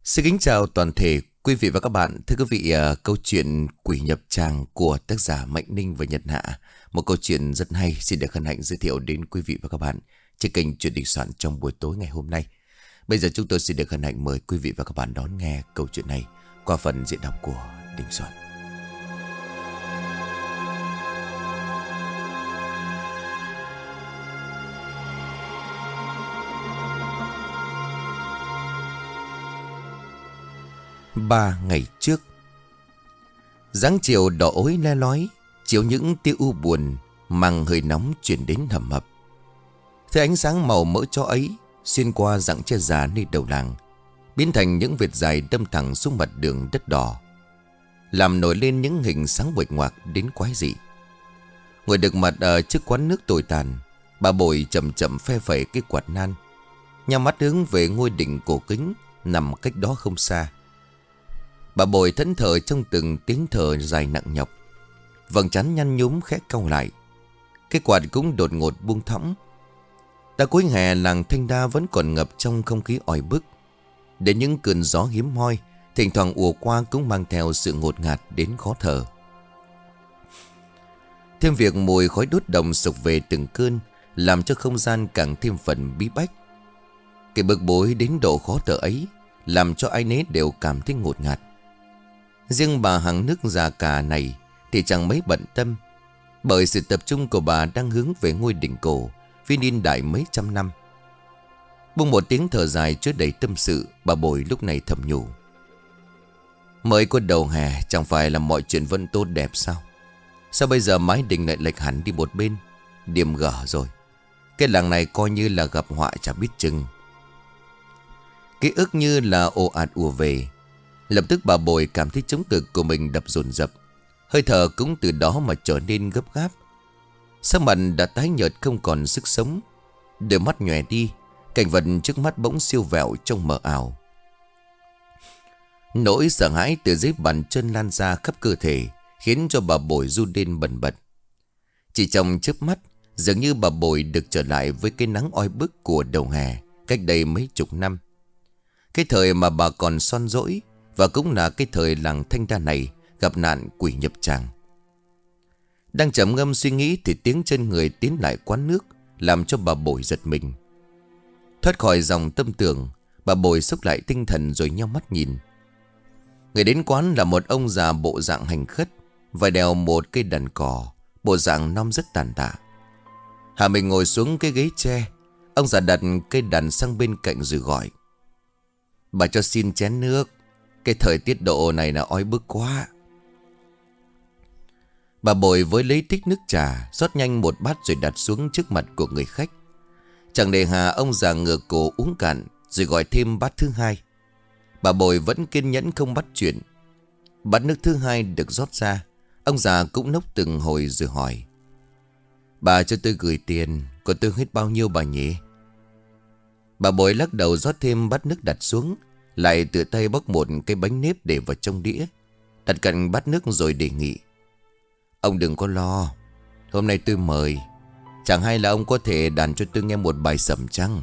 Xin kính chào toàn thể quý vị và các bạn. Thưa quý vị, câu chuyện Quỷ Nhập Tràng của tác giả Mạnh Ninh và Nhật Hạ, một câu chuyện rất hay, xin được hân hạnh giới thiệu đến quý vị và các bạn trên kênh Chuyện Đình Soạn trong buổi tối ngày hôm nay. Bây giờ chúng tôi xin được hân hạnh mời quý vị và các bạn đón nghe câu chuyện này qua phần diễn đọc của Đình Soạn. Ba ngày trước, dáng chiều đỏ ối le lói chiếu những tia u buồn mang hơi nóng chuyển đến hầm hập. Thứ ánh sáng màu mỡ chó ấy xuyên qua rặng tre già nơi đầu làng, biến thành những vệt dài đâm thẳng xuống mặt đường đất đỏ, làm nổi lên những hình sáng nguệch ngoạc đến quái dị. Ngồi được mặt ở trước quán nước tồi tàn, bà Bội chậm chậm phe phẩy cái quạt nan, nhắm mắt hướng về ngôi đình cổ kính nằm cách đó không xa. Bà Bội thẫn thờ trong từng tiếng thở dài nặng nhọc, vầng trán nhăn nhúm khẽ cau lại. Cái quạt cũng đột ngột buông thõng. Đã cuối hè, làng Thanh Đa vẫn còn ngập trong không khí oi bức. Đến những cơn gió hiếm hoi thỉnh thoảng ùa qua cũng mang theo sự ngột ngạt đến khó thở. Thêm việc mùi khói đốt đồng sộc về từng cơn làm cho không gian càng thêm phần bí bách. Cái bực bối đến độ khó thở ấy làm cho ai nấy đều cảm thấy ngột ngạt. Riêng bà hàng nước già cả này thì chẳng mấy bận tâm, bởi sự tập trung của bà đang hướng về ngôi đỉnh cổ vì niên đại mấy trăm năm. Buông một tiếng thở dài chứa đầy tâm sự, bà Bội lúc này thầm nhủ: mới có đầu hè chẳng phải là mọi chuyện vẫn tốt đẹp sao? Sao bây giờ mái đình lại lệch hẳn đi một bên, điểm gở rồi. Cái làng này coi như là gặp họa chả biết chừng. Ký ức như là ồ ạt ùa về. Lập tức bà Bội cảm thấy chống ngực của mình đập dồn dập, hơi thở cũng từ đó mà trở nên gấp gáp. Sắc mặt đã tái nhợt không còn sức sống, đôi mắt nhòe đi, cảnh vật trước mắt bỗng siêu vẹo trông mờ ảo. Nỗi sợ hãi từ dưới bàn chân lan ra khắp cơ thể, khiến cho bà Bội run lên bần bật. Chỉ trong chớp mắt, dường như bà Bội được trở lại với cái nắng oi bức của đầu hè cách đây mấy chục năm. Cái thời mà bà còn son dỗi, và cũng là cái thời làng Thanh Đa này gặp nạn quỷ nhập tràng. Đang trầm ngâm suy nghĩ thì tiếng chân người tiến lại quán nước làm cho bà Bội giật mình. Thoát khỏi dòng tâm tưởng, bà Bội xúc lại tinh thần rồi nheo mắt nhìn. Người đến quán là một ông già bộ dạng hành khất, và đèo một cây đàn cò, bộ dạng non rất tàn tạ. Hạ mình ngồi xuống cái ghế tre, ông già đặt cây đàn sang bên cạnh rồi gọi: bà cho xin chén nước, cái thời tiết độ này là oi bức quá. Bà Bội với lấy thích nước trà, rót nhanh một bát rồi đặt xuống trước mặt của người khách. Chẳng để hà, ông già ngửa cổ uống cạn rồi gọi thêm bát thứ hai. Bà Bội vẫn kiên nhẫn không bắt chuyện. Bát nước thứ hai được rót ra, ông già cũng nốc từng hồi rồi hỏi: bà cho tôi gửi tiền, còn tôi hết bao nhiêu bà nhỉ? Bà Bội lắc đầu rót thêm bát nước đặt xuống, lại tự tay bóc một cái bánh nếp để vào trong đĩa, đặt cạnh bát nước rồi đề nghị: ông đừng có lo, hôm nay tôi mời, chẳng hay là ông có thể đàn cho tôi nghe một bài sẩm chăng?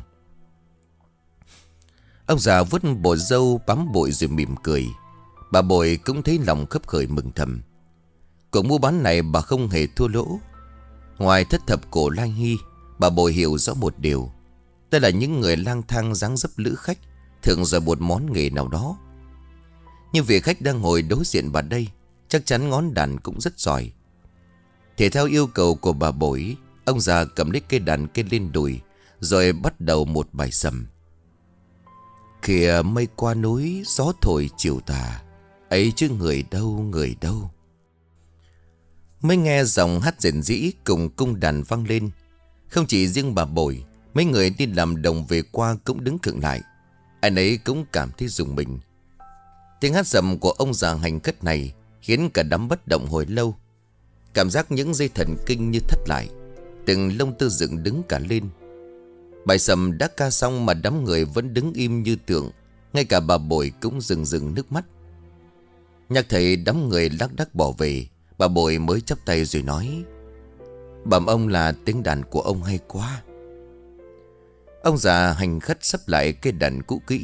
Ông già vuốt bộ râu bám bội rồi mỉm cười. Bà Bội cũng thấy lòng khấp khởi mừng thầm. Cuộc mua bán này bà không hề thua lỗ. Ngoài thất thập cổ Lai Hy, bà Bội hiểu rõ một điều: đây là những người lang thang dáng dấp lữ khách, thường giỏi một món nghề nào đó. Nhưng vị khách đang ngồi đối diện bà đây chắc chắn ngón đàn cũng rất giỏi. Thì theo yêu cầu của bà Bội, ông già cầm lấy cây đàn kê lên đùi, rồi bắt đầu một bài sầm. Kìa mây qua núi, gió thổi chiều tà, ấy chứ người đâu, người đâu. Mới nghe giọng hát rền rĩ cùng cung đàn vang lên, không chỉ riêng bà Bội, mấy người đi làm đồng về qua cũng đứng khựng lại. Ai nấy cũng cảm thấy rùng mình. Tiếng hát rầm của ông già hành khất này khiến cả đám bất động hồi lâu. Cảm giác những dây thần kinh như thắt lại, từng lông tơ dựng đứng cả lên. Bài sầm đã ca xong mà đám người vẫn đứng im như tượng. Ngay cả bà Bội cũng rưng rưng nước mắt. Nhạc thấy đám người lác đác bỏ về, bà Bội mới chắp tay rồi nói: bẩm ông là tiếng đàn của ông hay quá. Ông già hành khất sắp lại cây đàn cũ kỹ,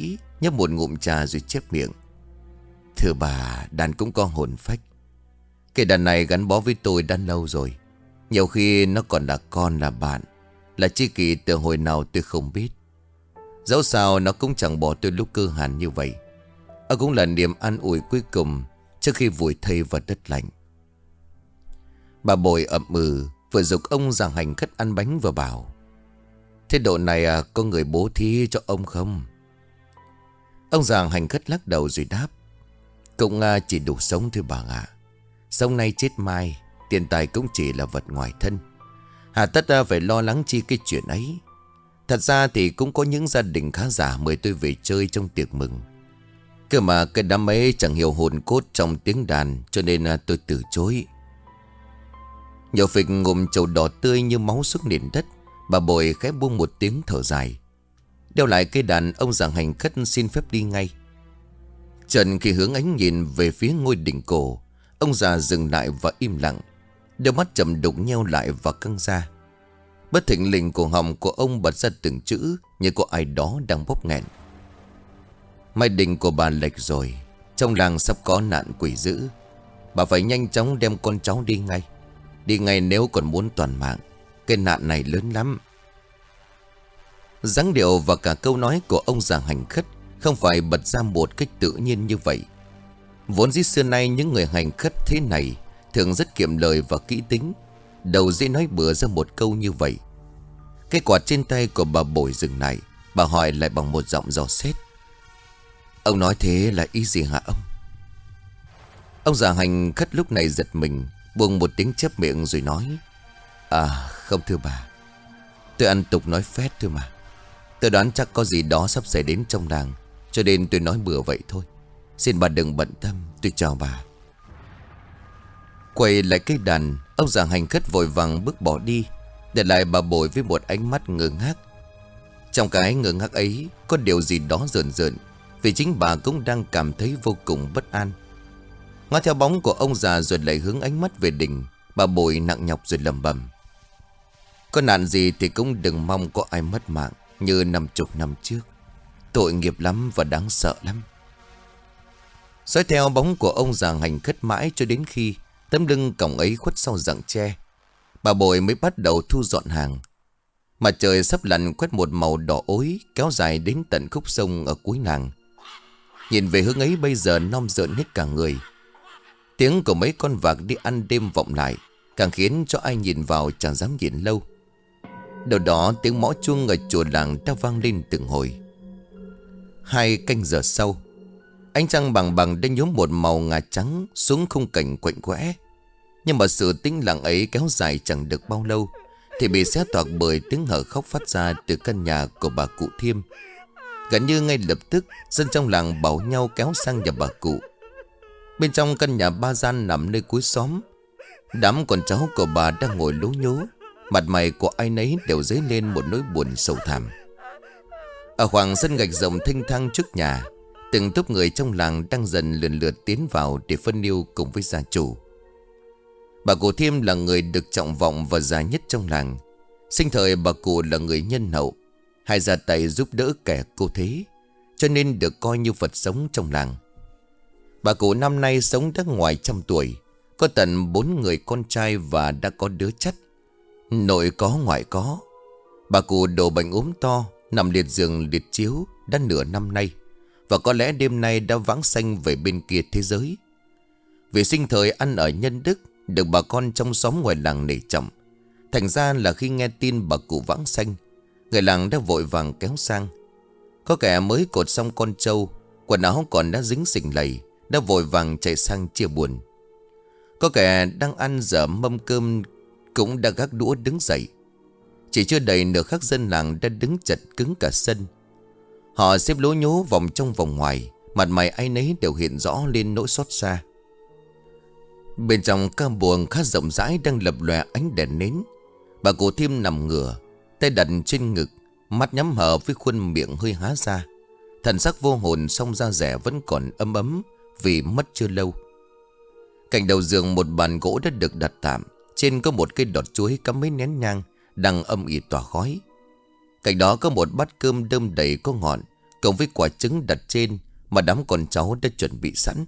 nhấp một ngụm trà rồi chép miệng. Thưa bà, đàn cũng có hồn phách. Cái đàn này gắn bó với tôi đã lâu rồi. Nhiều khi nó còn là con, là bạn, là tri kỷ từ hồi nào tôi không biết. Dẫu sao nó cũng chẳng bỏ tôi lúc cơ hàn như vậy. Nó cũng là niềm an ủi cuối cùng trước khi vùi thây vào đất lạnh. Bà Bội ậm ừ, vừa giục ông già hành khất ăn bánh vừa bảo: Thế độ này có người bố thí cho ông không? Ông già hành khất lắc đầu rồi đáp: Cũng chỉ đủ sống thôi bà ạ. Sống nay chết mai, tiền tài cũng chỉ là vật ngoài thân. Hà tất phải lo lắng chi cái chuyện ấy. Thật ra thì cũng có những gia đình khá giả mời tôi về chơi trong tiệc mừng. Cơ mà cái đám ấy chẳng hiểu hồn cốt trong tiếng đàn, cho nên tôi từ chối. Nhậu phịch ngụm trầu đỏ tươi như máu xuống nền đất. Bà Bội khẽ buông một tiếng thở dài, đeo lại cây đàn. Ông già hành khất xin phép đi ngay. Trần khi hướng ánh nhìn về phía ngôi đỉnh cổ, ông già dừng lại và im lặng. Đôi mắt chậm đục nheo lại và căng ra. Bất thình lình cổ họng của ông bật ra từng chữ như có ai đó đang bóp nghẹn. Mai đình của bà lệch rồi. Trong làng sắp có nạn quỷ dữ. Bà phải nhanh chóng đem con cháu đi ngay. Đi ngay nếu còn muốn toàn mạng. Cái nạn này lớn lắm. Dáng điệu và cả câu nói của ông già hành khất không phải bật ra một cách tự nhiên như vậy. Vốn dĩ xưa nay những người hành khất thế này thường rất kiệm lời và kỹ tính. Đầu dễ nói bừa ra một câu như vậy. Cái quạt trên tay của bà Bội dừng lại. Bà hỏi lại bằng một giọng dò xét: Ông nói thế là ý gì hả ông? Ông già hành khất lúc này giật mình, buông một tiếng chép miệng rồi nói: Không thưa bà, tôi ăn tục nói phét thôi mà. Tôi đoán chắc có gì đó sắp xảy đến trong làng, cho nên tôi nói bừa vậy thôi. Xin bà đừng bận tâm, tôi chào bà. Quay lại cây đàn, ông già hành khất vội vàng bước bỏ đi, để lại bà Bội với một ánh mắt ngơ ngác. Trong cái ngơ ngác ấy có điều gì đó rợn rợn, vì chính bà cũng đang cảm thấy vô cùng bất an. Ngó theo bóng của ông già rồi lại hướng ánh mắt về đỉnh. Bà Bội nặng nhọc rồi lẩm bẩm: Có nạn gì thì cũng đừng mong có ai mất mạng như 50 năm trước. Tội nghiệp lắm và đáng sợ lắm. Dõi theo bóng của ông già hành khất mãi cho đến khi tấm lưng cổng ấy khuất sau rặng tre, bà Bội mới bắt đầu thu dọn hàng. Mặt trời sắp lặn quét một màu đỏ ối kéo dài đến tận khúc sông ở cuối làng. Nhìn về hướng ấy bây giờ non rợn hết cả người. Tiếng của mấy con vạc đi ăn đêm vọng lại, càng khiến cho ai nhìn vào chẳng dám nhìn lâu. Đầu đó tiếng mõ chuông ở chùa làng đã vang lên từng hồi. 2 canh giờ sau, ánh trăng bằng bằng đã nhuốm một màu ngà trắng xuống khung cảnh quạnh quẽ. Nhưng mà sự tĩnh lặng ấy kéo dài chẳng được bao lâu thì bị xé toạc bởi tiếng hở khóc phát ra từ căn nhà của bà cụ Thiêm. Gần như ngay lập tức, dân trong làng bảo nhau kéo sang nhà bà cụ. Bên trong căn nhà 3 gian nằm nơi cuối xóm, đám con cháu của bà đang ngồi lố nhố. Mặt mày của ai nấy đều dấy lên một nỗi buồn sầu thảm. Ở khoảng sân gạch rộng thênh thang trước nhà, từng tốp người trong làng đang dần lần lượt tiến vào để phân niu cùng với gia chủ. Bà cụ Thiêm là người được trọng vọng và già nhất trong làng. Sinh thời bà cụ là người nhân hậu, hay ra tay giúp đỡ kẻ cô thế, cho nên được coi như Phật sống trong làng. Bà cụ năm nay sống đã ngoài 100 tuổi, có tận 4 người con trai và đã có đứa chắt. Nội có ngoại có. Bà cụ đổ bệnh ốm to, nằm liệt giường liệt chiếu đã nửa năm nay, và có lẽ đêm nay đã vãng sanh về bên kia thế giới. Vì sinh thời ăn ở nhân đức, được bà con trong xóm ngoài làng nể trọng. Thành ra là khi nghe tin bà cụ vãng sanh, người làng đã vội vàng kéo sang. Có kẻ mới cột xong con trâu, quần áo còn đã dính sình lầy, đã vội vàng chạy sang chia buồn. Có kẻ đang ăn dở mâm cơm cũng đã gác đũa đứng dậy. Chỉ chưa đầy nửa khắc dân làng đã đứng chật cứng cả sân. Họ xếp lố nhố vòng trong vòng ngoài, mặt mày ai nấy đều hiện rõ lên nỗi xót xa. Bên trong căn buồng khá rộng rãi đang lập lòe ánh đèn nến. Bà cụ Thiêm nằm ngửa, tay đặt trên ngực, mắt nhắm hờ với khuôn miệng hơi há ra. Thần sắc vô hồn, song da dẻ vẫn còn ấm ấm vì mất chưa lâu. Cạnh đầu giường một bàn gỗ đã được đặt tạm. Trên có một cây đọt chuối cắm mấy nén nhang đang âm ỉ tỏa khói. Cạnh đó có một bát cơm đơm đầy có ngọn, cộng với quả trứng đặt trên mà đám con cháu đã chuẩn bị sẵn.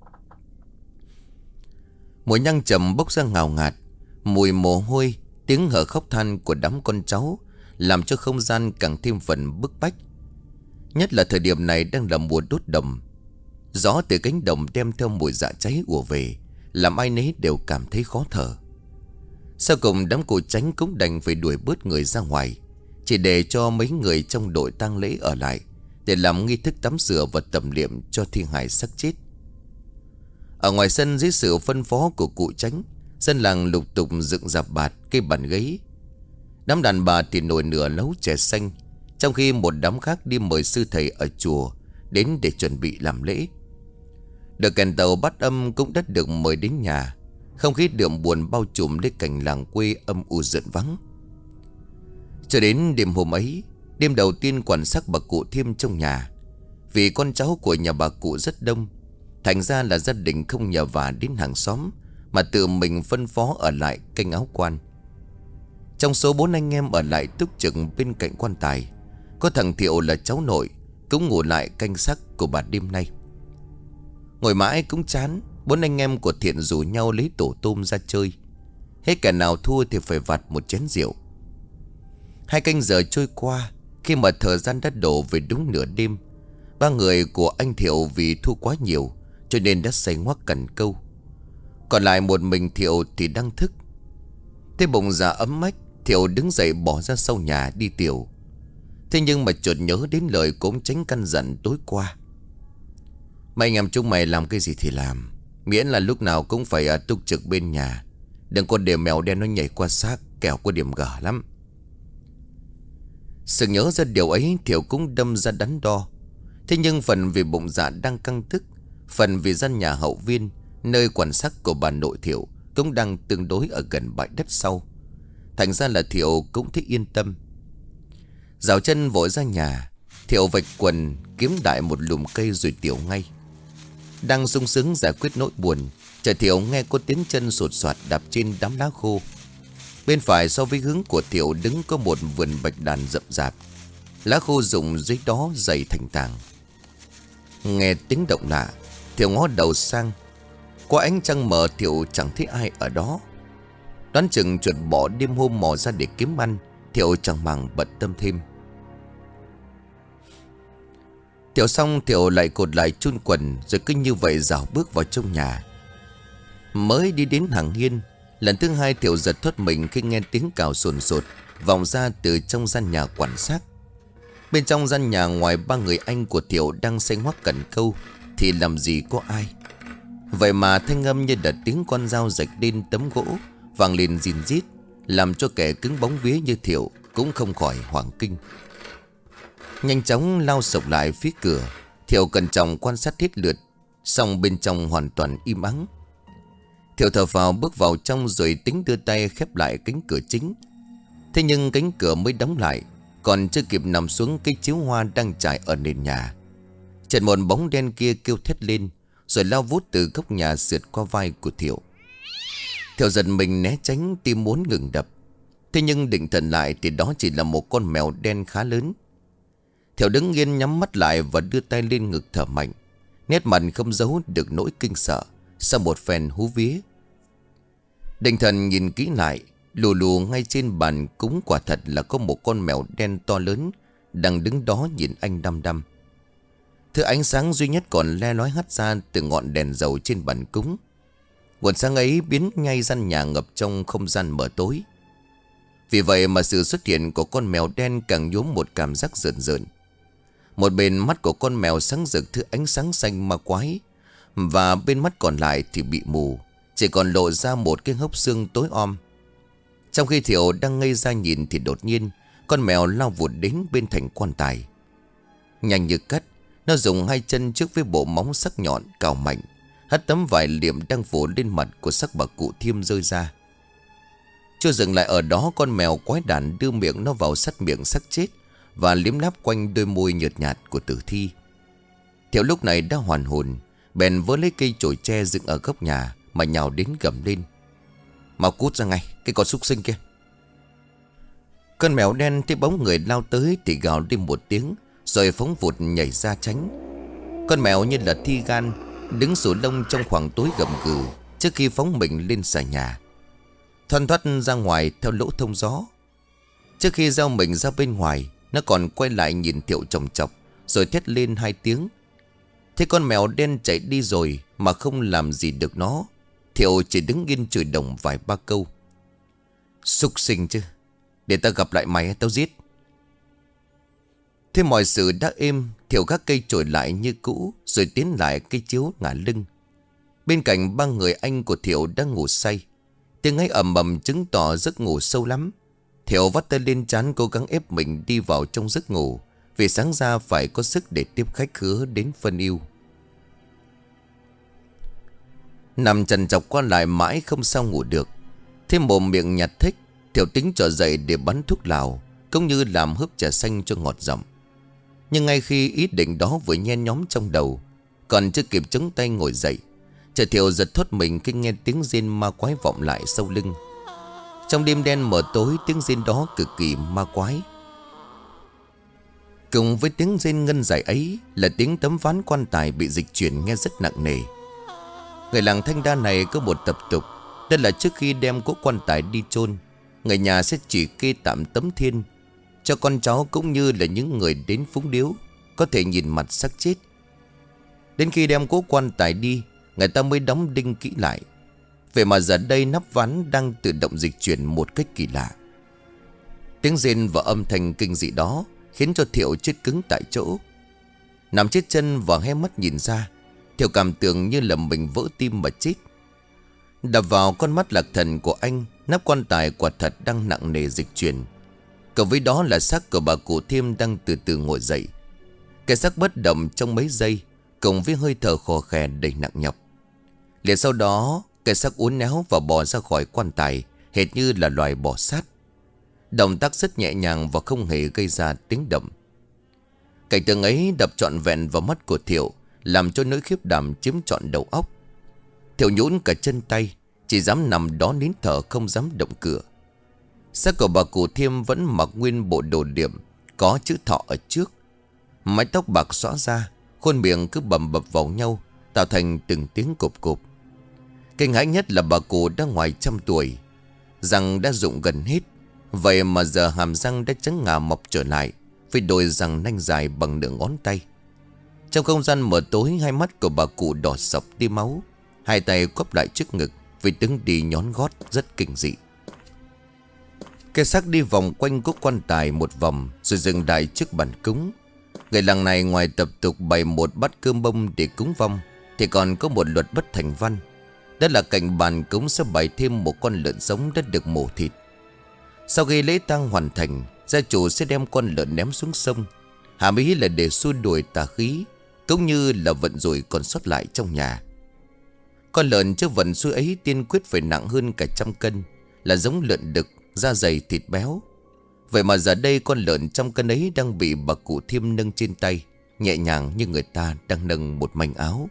Mùi nhang trầm bốc ra ngào ngạt, mùi mồ hôi, tiếng hở khóc than của đám con cháu làm cho không gian càng thêm phần bức bách. Nhất là thời điểm này đang là mùa đốt đồng. Gió từ cánh đồng đem theo mùi dạ cháy ùa về, làm ai nấy đều cảm thấy khó thở. Sau cùng đám cụ Chánh cũng đành phải đuổi bớt người ra ngoài, chỉ để cho mấy người trong đội tang lễ ở lại để làm nghi thức tắm rửa và tẩm liệm cho thi hài xác chết. Ở ngoài sân dưới sự phân phó của cụ Chánh, dân làng lục tục dựng rạp bạt, cây bàn ghế. Đám đàn bà thì nồi nửa nấu chè xanh, trong khi một đám khác đi mời sư thầy ở chùa đến để chuẩn bị làm lễ. Đội kèn tàu Bát Âm cũng đã được mời đến nhà. Không khí đượm buồn bao trùm lấy cảnh làng quê âm u rợn vắng. Cho đến đêm hôm ấy, đêm đầu tiên quan xác bà cụ Thiêm trong nhà. Vì con cháu của nhà bà cụ rất đông, thành ra là gia đình không nhờ vả đến hàng xóm, mà tự mình phân phó ở lại canh áo quan. Trong số 4 anh em ở lại túc trực bên cạnh quan tài, có thằng Thiệu là cháu nội cũng ngủ lại canh xác của bà đêm nay. Ngồi mãi cũng chán, 4 anh em của Thiện rủ nhau lấy tổ tôm ra chơi. Hết kẻ nào thua thì phải vặt một chén rượu. 2 canh giờ trôi qua, khi mà thời gian đã đổ về đúng nửa đêm, 3 người của anh Thiệu vì thu quá nhiều cho nên đã say ngoác cần câu. Còn lại một mình Thiệu thì đang thức. Thấy bụng dạ ấm mách, Thiệu đứng dậy bỏ ra sau nhà đi tiểu. Thế nhưng mà chợt nhớ đến lời của ông Chánh căn dặn tối qua: "Mấy anh em chúng mày làm cái gì thì làm, miễn là lúc nào cũng phải túc trực bên nhà. Đừng có để mèo đen nó nhảy qua xác, kẻo có điểm gở lắm." Sự nhớ ra điều ấy, Thiệu cũng đâm ra đắn đo. Thế nhưng phần vì bụng dạ đang căng tức, phần vì gian nhà hậu viên, nơi quan xác của bà nội Thiệu, cũng đang tương đối ở gần bãi đất sau. Thành ra là Thiệu cũng thấy yên tâm. Rào chân vội ra nhà, Thiệu vạch quần kiếm đại một lùm cây rồi tiểu ngay. Đang sung sướng giải quyết nỗi buồn, chợt Thiệu nghe có tiếng chân sột soạt đạp trên đám lá khô. Bên phải so với hướng của Thiệu đứng có một vườn bạch đàn rậm rạp, lá khô rụng dưới đó dày thành tảng. Nghe tiếng động lạ, Thiệu ngó đầu sang. Qua ánh trăng mờ, Thiệu chẳng thấy ai ở đó. Đoán chừng chuột bỏ đêm hôm mò ra để kiếm ăn, Thiệu chẳng màng bận tâm thêm. Thiệu xong, Thiệu lại cột lại chun quần, rồi cứ như vậy dạo bước vào trong nhà. Mới đi đến hàng hiên, lần thứ hai Thiệu giật thoát mình khi nghe tiếng cào sồn sột vọng ra từ trong gian nhà quan xác. Bên trong gian nhà, ngoài 3 người anh của Thiệu đang say ngoác cần câu thì làm gì có ai. Vậy mà thanh âm như đợt tiếng con dao rạch lên tấm gỗ vang lên rìn rít, làm cho kẻ cứng bóng vía như Thiệu cũng không khỏi hoảng kinh. Nhanh chóng lao sộc lại phía cửa, Thiệu cẩn trọng quan sát hết lượt, xong bên trong hoàn toàn im ắng. Thiệu thở vào bước vào trong rồi tính đưa tay khép lại cánh cửa chính. Thế nhưng cánh cửa mới đóng lại, còn chưa kịp nằm xuống cây chiếu hoa đang trải ở nền nhà, chợt một bóng đen kia kêu thét lên, rồi lao vút từ góc nhà sượt qua vai của Thiệu. Thiệu giật mình né tránh, tim muốn ngừng đập. Thế nhưng định thần lại thì đó chỉ là một con mèo đen khá lớn. Thiệu đứng yên nhắm mắt lại và đưa tay lên ngực thở mạnh, nét mặt không giấu được nỗi kinh sợ sau một phen hú vía. Định thần nhìn kỹ lại, lù lù ngay trên bàn cúng quả thật là có một con mèo đen to lớn đang đứng đó nhìn anh đăm đăm. Thứ ánh sáng duy nhất còn le lói hắt ra từ ngọn đèn dầu trên bàn cúng. Nguồn sáng ấy biến ngay gian nhà ngập trong không gian mờ tối. Vì vậy mà sự xuất hiện của con mèo đen càng nhuốm một cảm giác rợn rợn. Một bên mắt của con mèo sáng rực thứ ánh sáng xanh ma quái, và bên mắt còn lại thì bị mù, chỉ còn lộ ra một cái hốc xương tối om. Trong khi Thiệu đang ngây ra nhìn thì đột nhiên con mèo lao vụt đến bên thành quan tài. Nhanh như cắt, nó dùng 2 chân trước với bộ móng sắc nhọn cào mạnh, hất tấm vải liệm đang phủ lên mặt của xác bà cụ Thiêm rơi ra. Chưa dừng lại ở đó, con mèo quái đản đưa miệng nó vào sát miệng xác chết và liếm láp quanh đôi môi nhợt nhạt của tử thi. Thiệu lúc này đã hoàn hồn, bèn vớ lấy cây chổi tre dựng ở góc nhà mà nhào đến gầm lên: "Mau cút ra ngay, cái con súc sinh kia!" Con mèo đen thấy bóng người lao tới thì gào lên một tiếng, rồi phóng vụt nhảy ra tránh. Con mèo như là thi gan, đứng sổ lông trong khoảng tối gầm gừ trước khi phóng mình lên xà nhà, thoăn thoắt ra ngoài theo lỗ thông gió. Trước khi gieo mình ra bên ngoài, nó còn quay lại nhìn Thiệu chòng chọc, rồi thét lên 2 tiếng. Thế con mèo đen chạy đi rồi mà không làm gì được nó. Thiệu chỉ đứng yên chửi đồng vài ba câu. Súc sinh chứ, để tao gặp lại mày tao giết. Thế mọi sự đã êm. Thiệu gác cây chổi lại như cũ, rồi tiến lại cây chiếu ngả lưng. Bên cạnh 3 người anh của Thiệu đang ngủ say. Tiếng ấy ầm ầm chứng tỏ giấc ngủ sâu lắm. Thiệu vắt tay lên trán cố gắng ép mình đi vào trong giấc ngủ, vì sáng ra phải có sức để tiếp khách khứa đến phân yêu. Nằm trằn trọc qua lại mãi không sao ngủ được. Thêm mồm miệng nhạt thích, Thiệu tính trỏ dậy để bắn thuốc lào, cũng như làm hớp trà xanh cho ngọt giọng. Nhưng ngay khi ý định đó vừa nhen nhóm trong đầu, còn chưa kịp chống tay ngồi dậy, chợt Thiệu giật thốt mình khi nghe tiếng rên ma quái vọng lại sau lưng. Trong đêm đen mờ tối, tiếng rên đó cực kỳ ma quái. Cùng với tiếng rên ngân dài ấy là tiếng tấm ván quan tài bị dịch chuyển nghe rất nặng nề. Người làng Thanh Đa này có một tập tục, đó là trước khi đem cỗ quan tài đi chôn, người nhà sẽ chỉ kê tạm tấm thiên cho con cháu cũng như là những người đến phúng điếu có thể nhìn mặt xác chết. Đến khi đem cỗ quan tài đi, người ta mới đóng đinh kỹ lại. Vậy mà giờ đây nắp ván đang tự động dịch chuyển một cách kỳ lạ. Tiếng rên và âm thanh kinh dị đó khiến cho Thiệu chết cứng tại chỗ. Nằm chết chân và hé mắt nhìn ra, Thiệu cảm tưởng như là mình vỡ tim mà chết. Đập vào con mắt lạc thần của anh, nắp quan tài quả thật đang nặng nề dịch chuyển. Cộng với đó là xác của bà cụ Thiêm đang từ từ ngồi dậy. Cái xác bất động trong mấy giây, cùng với hơi thở khò khè đầy nặng nhọc. Liền sau đó, cái xác uốn éo và bò ra khỏi quan tài, hệt như là loài bò sát. Động tác rất nhẹ nhàng và không hề gây ra tiếng động. Cảnh tượng ấy đập trọn vẹn vào mắt của Thiệu, làm cho nỗi khiếp đảm chiếm trọn đầu óc. Thiệu nhũn cả chân tay, chỉ dám nằm đó nín thở không dám động cửa. Xác của bà cụ Thiêm vẫn mặc nguyên bộ đồ điểm, có chữ thọ ở trước. Mái tóc bạc xõa ra, khuôn miệng cứ bầm bập vào nhau, tạo thành từng tiếng cộp cộp. Kinh hãi nhất là bà cụ đã ngoài 100 tuổi, răng đã rụng gần hết. Vậy mà giờ hàm răng đã trắng ngà mọc trở lại, với đôi răng nanh dài bằng nửa ngón tay. Trong không gian mờ tối, hai mắt của bà cụ đỏ sọc tia máu, hai tay quắp lại trước ngực với tiếng đi nhón gót rất kinh dị. Cái xác đi vòng quanh cỗ quan tài một vòng, rồi dừng lại trước bàn cúng. Người làng này ngoài tập tục bày một bát cơm bông để cúng vong, thì còn có một luật bất thành văn. Đó là cạnh bàn cúng sẽ bày thêm một con lợn sống đã được mổ thịt. Sau khi lễ tang hoàn thành, gia chủ sẽ đem con lợn ném xuống sông, hàm ý là để xua đuổi tà khí, cũng như là vận rủi còn sót lại trong nhà. Con lợn trước vận xui ấy tiên quyết phải nặng hơn cả 100 cân, là giống lợn đực, da dày thịt béo. Vậy mà giờ đây con lợn 100 cân ấy đang bị bà cụ Thiêm nâng trên tay, nhẹ nhàng như người ta đang nâng một manh áo.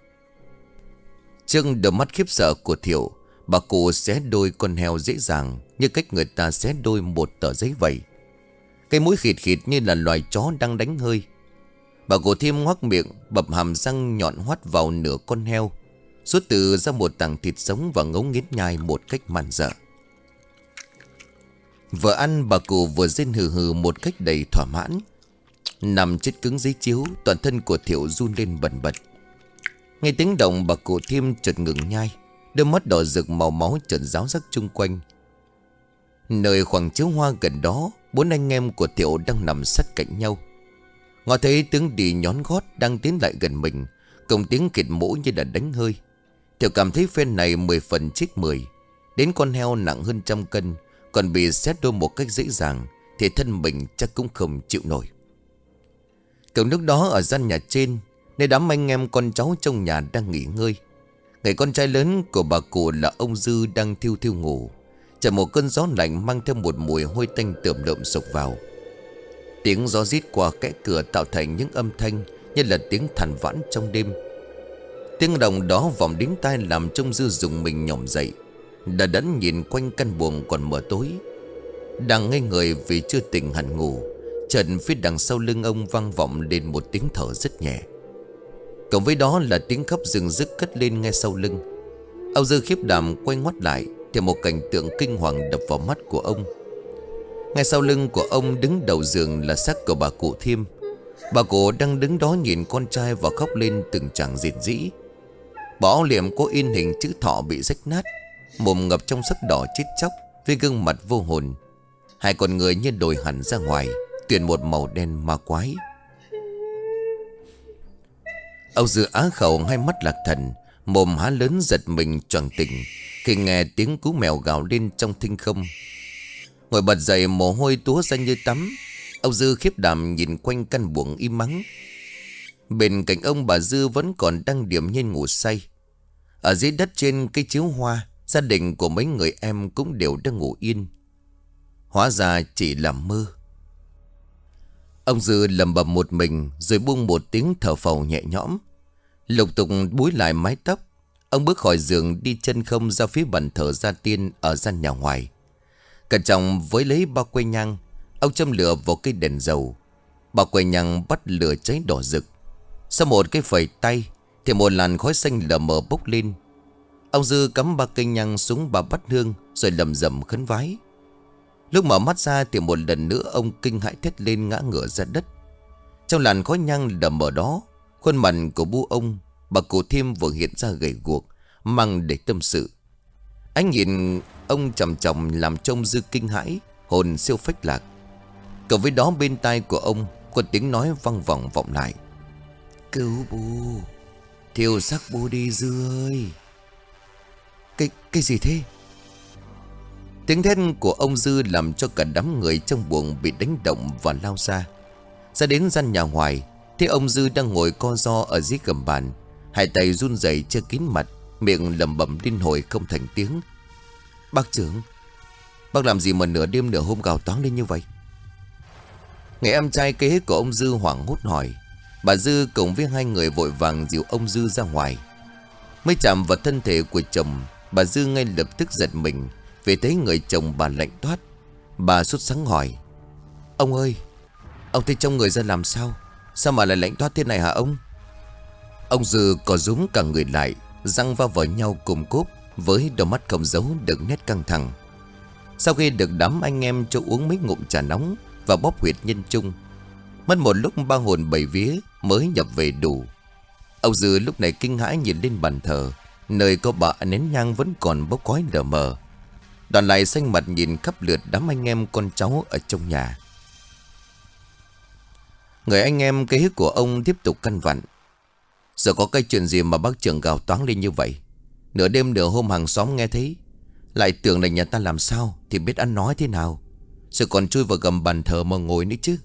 Trước đôi mắt khiếp sợ của Thiệu, bà cụ xé đôi con heo dễ dàng như cách người ta xé đôi một tờ giấy vậy. Cái mũi khịt khịt như là loài chó đang đánh hơi. Bà cụ Thiêm ngoác miệng, bập hàm răng nhọn hoắt vào nửa con heo, rút từ ra một tảng thịt sống và ngấu nghiến nhai một cách man dợ. Vừa ăn, bà cụ vừa rên hừ hừ một cách đầy thỏa mãn. Nằm chết cứng giấy chiếu, toàn thân của Thiệu run lên bần bật. Nghe tiếng động, bà cụ Thiêm chợt ngừng nhai, đôi mắt đỏ rực màu máu chợt ráo rắc chung quanh. Nơi khoảng chiếu hoa gần đó, 4 anh em của Thiệu đang nằm sát cạnh nhau. Ngó thấy tiếng đi nhón gót đang tiến lại gần mình, cùng tiếng kịt mũ như là đánh hơi. Thiệu cảm thấy phen này 10 phần chết 10. Đến con heo nặng hơn 100 cân còn bị xé đôi một cách dễ dàng, thì thân mình chắc cũng không chịu nổi. Cùng lúc đó ở gian nhà trên, nơi đám anh em con cháu trong nhà đang nghỉ ngơi, người con trai lớn của bà cụ là ông Dư đang thiêu thiêu ngủ. Chợt một cơn gió lạnh mang theo một mùi hôi tanh tởm lợm sộc vào. Tiếng gió rít qua kẽ cửa tạo thành những âm thanh như là tiếng than vãn trong đêm. Tiếng động đó vọng đến tai làm trông Dư dùng mình nhỏm dậy, đã đẫn nhìn quanh căn buồng còn mờ tối. Đang ngây người vì chưa tỉnh hẳn ngủ, chợt phía đằng sau lưng ông vang vọng lên một tiếng thở rất nhẹ. Cộng với đó là tiếng khóc rừng rức cất lên ngay sau lưng. Ông Dư khiếp đảm quay ngoắt lại thì một cảnh tượng kinh hoàng đập vào mắt của ông. Ngay sau lưng của ông đứng đầu giường là xác của bà cụ Thiêm. Bà cụ đang đứng đó nhìn con trai và khóc lên từng tràng rền rĩ. Bộ áo liệm có in hình chữ thọ bị rách nát, mồm ngập trong sắc đỏ chết chóc, với gương mặt vô hồn. Hai con người như đồi hẳn ra ngoài, tuyển một màu đen ma quái. Ông Dư á khẩu, hai mắt lạc thần, mồm há lớn giật mình choàng tỉnh khi nghe tiếng cú mèo gào lên trong thinh không. Ngồi bật dậy, mồ hôi túa ra như tắm. Ông Dư khiếp đảm nhìn quanh căn buồng im mắng. Bên cạnh ông, bà Dư vẫn còn đang điềm nhiên ngủ say. Ở dưới đất trên cây chiếu hoa, gia đình của mấy người em cũng đều đang ngủ yên. Hóa ra chỉ là mơ. Ông Dư lẩm bẩm một mình rồi buông một tiếng thở phào nhẹ nhõm. Lục tục búi lại mái tóc, ông bước khỏi giường, đi chân không ra phía bàn thờ gia tiên ở gian nhà ngoài. Cẩn trọng với lấy bao que nhang, ông châm lửa vào cây đèn dầu. Bao que nhang bắt lửa cháy đỏ rực. Sau một cái phẩy tay thì một làn khói xanh lờ mờ bốc lên. Ông Dư cắm ba cây nhang xuống ba bát hương rồi lầm rầm khấn vái. Lúc mở mắt ra thì một lần nữa ông kinh hãi thét lên, ngã ngửa ra đất. Trong làn khói nhang lờ mờ đó, khuôn mặt của bu ông, bà cụ Thiêm vừa hiện ra gầy guộc, mang để tâm sự. Ánh nhìn ông chằm chằm làm cho ông Dư kinh hãi, hồn siêu phách lạc. Cộng với đó bên tai của ông có tiếng nói vang vọng vọng lại: "Cứu bu, thiêu xác bu đi Dư ơi." Cái gì thế? Tiếng thét của ông Dư làm cho cả đám người trong buồng bị đánh động và lao ra. Ra đến gian nhà ngoài thì ông Dư đang ngồi co ro ở dưới gầm bàn, hai tay run rẩy che kín mặt, miệng lẩm bẩm liên hồi không thành tiếng: "Bác trưởng, bác làm gì mà nửa đêm nửa hôm gào toáng lên như vậy?" Người em trai kế của ông Dư hoảng hốt hỏi. Bà Dư cùng với hai người vội vàng dìu ông Dư ra ngoài. Mới chạm vào thân thể của chồng, bà Dư ngay lập tức giật mình vì thấy người chồng bà lạnh toát. Bà sốt sắng hỏi: "Ông ơi, ông thấy trong người ra làm sao? Sao mà lại lạnh toát thế này hả ông?" Ông Dư có rúm cả người lại, răng va vào nhau cùng cốp, với đôi mắt không giấu được nét căng thẳng. Sau khi được đám anh em cho uống mấy ngụm trà nóng và bóp huyệt nhân trung, mất một lúc ba hồn bảy vía mới nhập về đủ. Ông Dư lúc này kinh hãi nhìn lên bàn thờ, nơi có bà nén nhang vẫn còn bốc khói lờ mờ. Đoàn lại xanh mặt nhìn khắp lượt đám anh em con cháu ở trong nhà. Người anh em kế của ông tiếp tục căn vặn: "Giờ có cái chuyện gì mà bác trưởng gào toáng lên như vậy? Nửa đêm nửa hôm hàng xóm nghe thấy lại tưởng là nhà ta làm sao thì biết ăn nói thế nào, rồi còn chui vào gầm bàn thờ mà ngồi nữa chứ."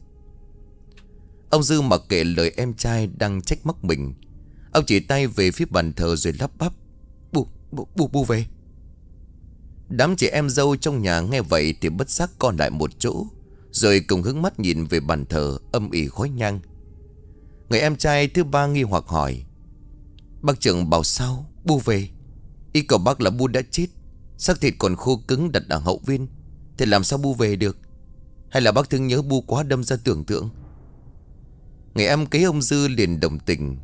Ông Dư mặc kệ lời em trai đang trách móc mình. Ông chỉ tay về phía bàn thờ rồi lắp bắp: Bu về." Đám chị em dâu trong nhà nghe vậy thì bất giác co lại một chỗ, rồi cùng hướng mắt nhìn về bàn thờ âm ỉ khói nhang. Người em trai thứ ba nghi hoặc hỏi: "Bác trưởng bảo sao bu về? Ý của bác là bu đã chết, xác thịt còn khô cứng đặt ở hậu viên, thì làm sao bu về được? Hay là bác thương nhớ bu quá đâm ra tưởng tượng?" Người em kế ông Dư liền đồng tình: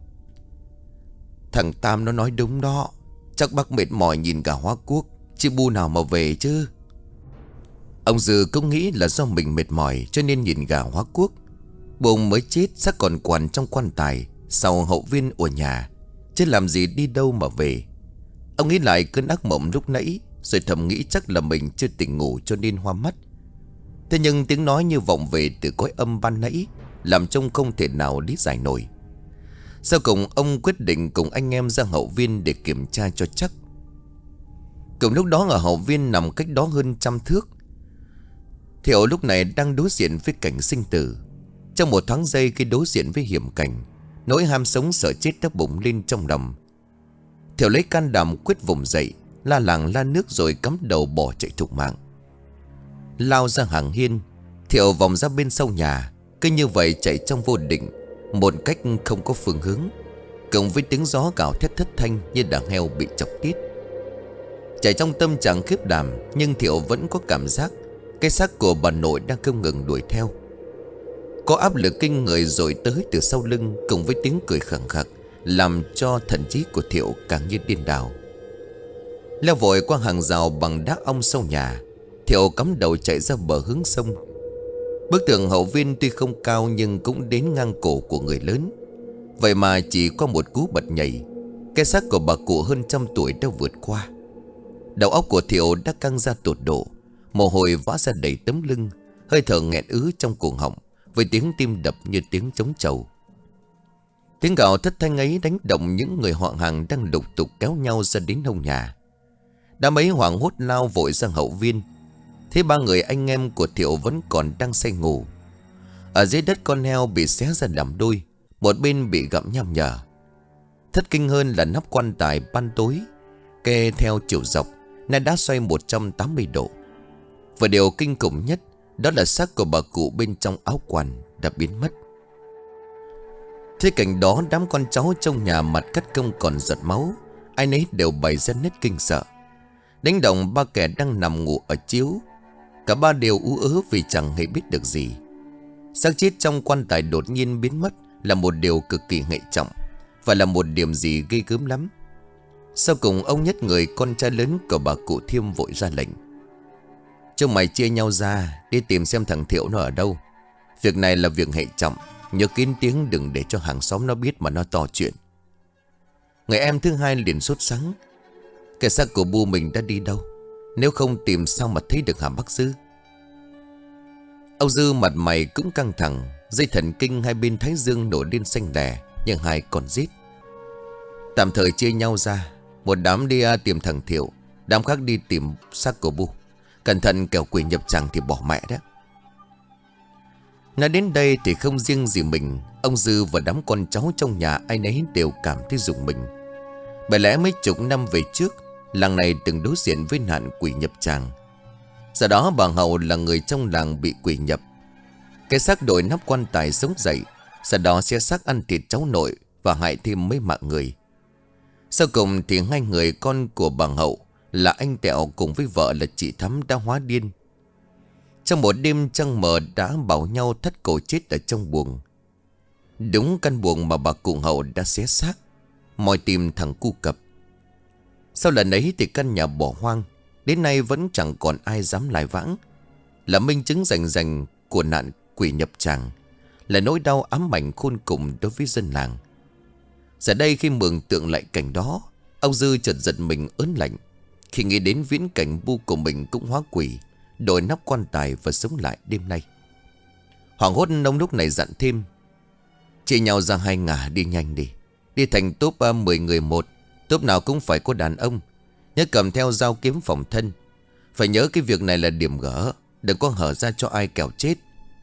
"Thằng Tam nó nói đúng đó. Chắc bác mệt mỏi nhìn cả hóa quốc, chứ bu nào mà về chứ." Ông Dư cũng nghĩ là do mình mệt mỏi cho nên nhìn gà hóa quốc. Bụng mới chết, xác còn quằn trong quan tài sau hậu viên của nhà, chứ làm gì đi đâu mà về. Ông nghĩ lại cơn ác mộng lúc nãy, rồi thầm nghĩ chắc là mình chưa tỉnh ngủ cho nên hoa mắt. Thế nhưng tiếng nói như vọng về từ cõi âm ban nãy, làm trông không thể nào lý giải nổi. Sau cùng ông quyết định cùng anh em ra hậu viên để kiểm tra cho chắc. Cùng lúc đó ở hậu viên nằm cách đó hơn 100 thước, Thiệu lúc này đang đối diện với cảnh sinh tử. Trong một thoáng giây khi đối diện với hiểm cảnh, nỗi ham sống sợ chết đã bùng lên trong lòng. Thiệu lấy can đảm quyết vùng dậy, la làng la nước rồi cắm đầu bỏ chạy thục mạng. Lao ra hàng hiên, Thiệu vòng ra bên sau nhà, cứ như vậy chạy trong vô định, một cách không có phương hướng, cộng với tiếng gió gào thét thất thanh như đàn heo bị chọc tiết. Chạy trong tâm trạng khiếp đảm, nhưng Thiệu vẫn có cảm giác cái xác của bà nội đang không ngừng đuổi theo. Có áp lực kinh người rồi tới từ sau lưng, cùng với tiếng cười khẳng khặc, làm cho thần trí của Thiệu càng như điên đảo. Leo vội qua hàng rào bằng đá ong sau nhà, Thiệu cắm đầu chạy ra bờ hướng sông. Bức tường hậu viên tuy không cao nhưng cũng đến ngang cổ của người lớn. Vậy mà chỉ qua một cú bật nhảy, cái xác của bà cụ hơn 100 tuổi đã vượt qua. Đầu óc của Thiệu đã căng ra tột độ, mồ hôi vã ra đầy tấm lưng, hơi thở nghẹn ứ trong cổ họng, với tiếng tim đập như tiếng trống trầu. Tiếng gào thất thanh ấy đánh động những người họ hàng đang lục tục kéo nhau ra đến hông nhà. Đám ấy hoảng hốt lao vội sang hậu viên. Thế ba người anh em của Thiệu vẫn còn đang say ngủ. Ở dưới đất, con heo bị xé ra làm đôi, một bên bị gặm nham nhở. Thất kinh hơn là nắp quan tài ban tối kê theo chiều dọc nay đã xoay 180 độ. Và điều kinh khủng nhất, đó là xác của bà cụ bên trong áo quan đã biến mất. Thế cảnh đó, đám con cháu trong nhà mặt cắt công còn giật máu, ai nấy đều bày ra nét kinh sợ. Đánh động ba kẻ đang nằm ngủ ở chiếu, cả ba đều ú ớ vì chẳng hề biết được gì. Xác chết trong quan tài đột nhiên biến mất là một điều cực kỳ hệ trọng, và là một điểm gì ghê gớm lắm. Sau cùng, ông Nhất, người con trai lớn của bà cụ Thiêm, vội ra lệnh: "Chúng mày chia nhau ra đi tìm xem thằng Thiệu nó ở đâu. Việc này là việc hệ trọng, nhớ kín tiếng, đừng để cho hàng xóm nó biết mà nó to chuyện." Người em thứ hai liền sốt sắng: "Cái xác của bu mình đã đi đâu? Nếu không tìm sao mà thấy được hả bác Dư?" Ông Dư mặt mày cũng căng thẳng, dây thần kinh hai bên thái dương nổi lên xanh lè, nhưng hai còn rít. Tạm thời chia nhau ra, một đám đi tìm thằng Thiệu, đám khác đi tìm xác của bu. Cẩn thận kẻo quỷ nhập tràng thì bỏ mẹ đó. Nói đến đây thì không riêng gì mình, ông Dư và đám con cháu trong nhà ai nấy đều cảm thấy rùng mình. Bởi lẽ mấy chục năm về trước, làng này từng đối diện với nạn quỷ nhập tràng. Giờ đó bà Hậu là người trong làng bị quỷ nhập. Cái xác đổi nắp quan tài sống dậy, sau đó sẽ xác ăn thịt cháu nội và hại thêm mấy mạng người. Sau cùng thì hai người con của bà Hậu là anh Tẹo cùng với vợ là chị Thắm đã hóa điên. Trong một đêm trăng mờ đã bảo nhau thắt cổ chết ở trong buồng. Đúng căn buồng mà bà cụ Hậu đã xé xác, moi tìm thằng cu cập. Sau lần ấy thì căn nhà bỏ hoang, đến nay vẫn chẳng còn ai dám lại vãng, là minh chứng rành rành của nạn quỷ nhập tràng, là nỗi đau ám ảnh khôn cùng đối với dân làng. Giờ đây khi mường tượng lại cảnh đó, ông Dư chợt giật mình ớn lạnh khi nghĩ đến viễn cảnh bu của mình cũng hóa quỷ, đổi nắp quan tài và sống lại đêm nay. Hoảng hốt ông lúc này dặn thêm: "Chia nhau ra hai ngả đi nhanh đi, đi thành tốp 10 người một, tốp nào cũng phải có đàn ông, nhớ cầm theo dao kiếm phòng thân. Phải nhớ cái việc này là điểm gỡ, đừng có hở ra cho ai kẻo chết."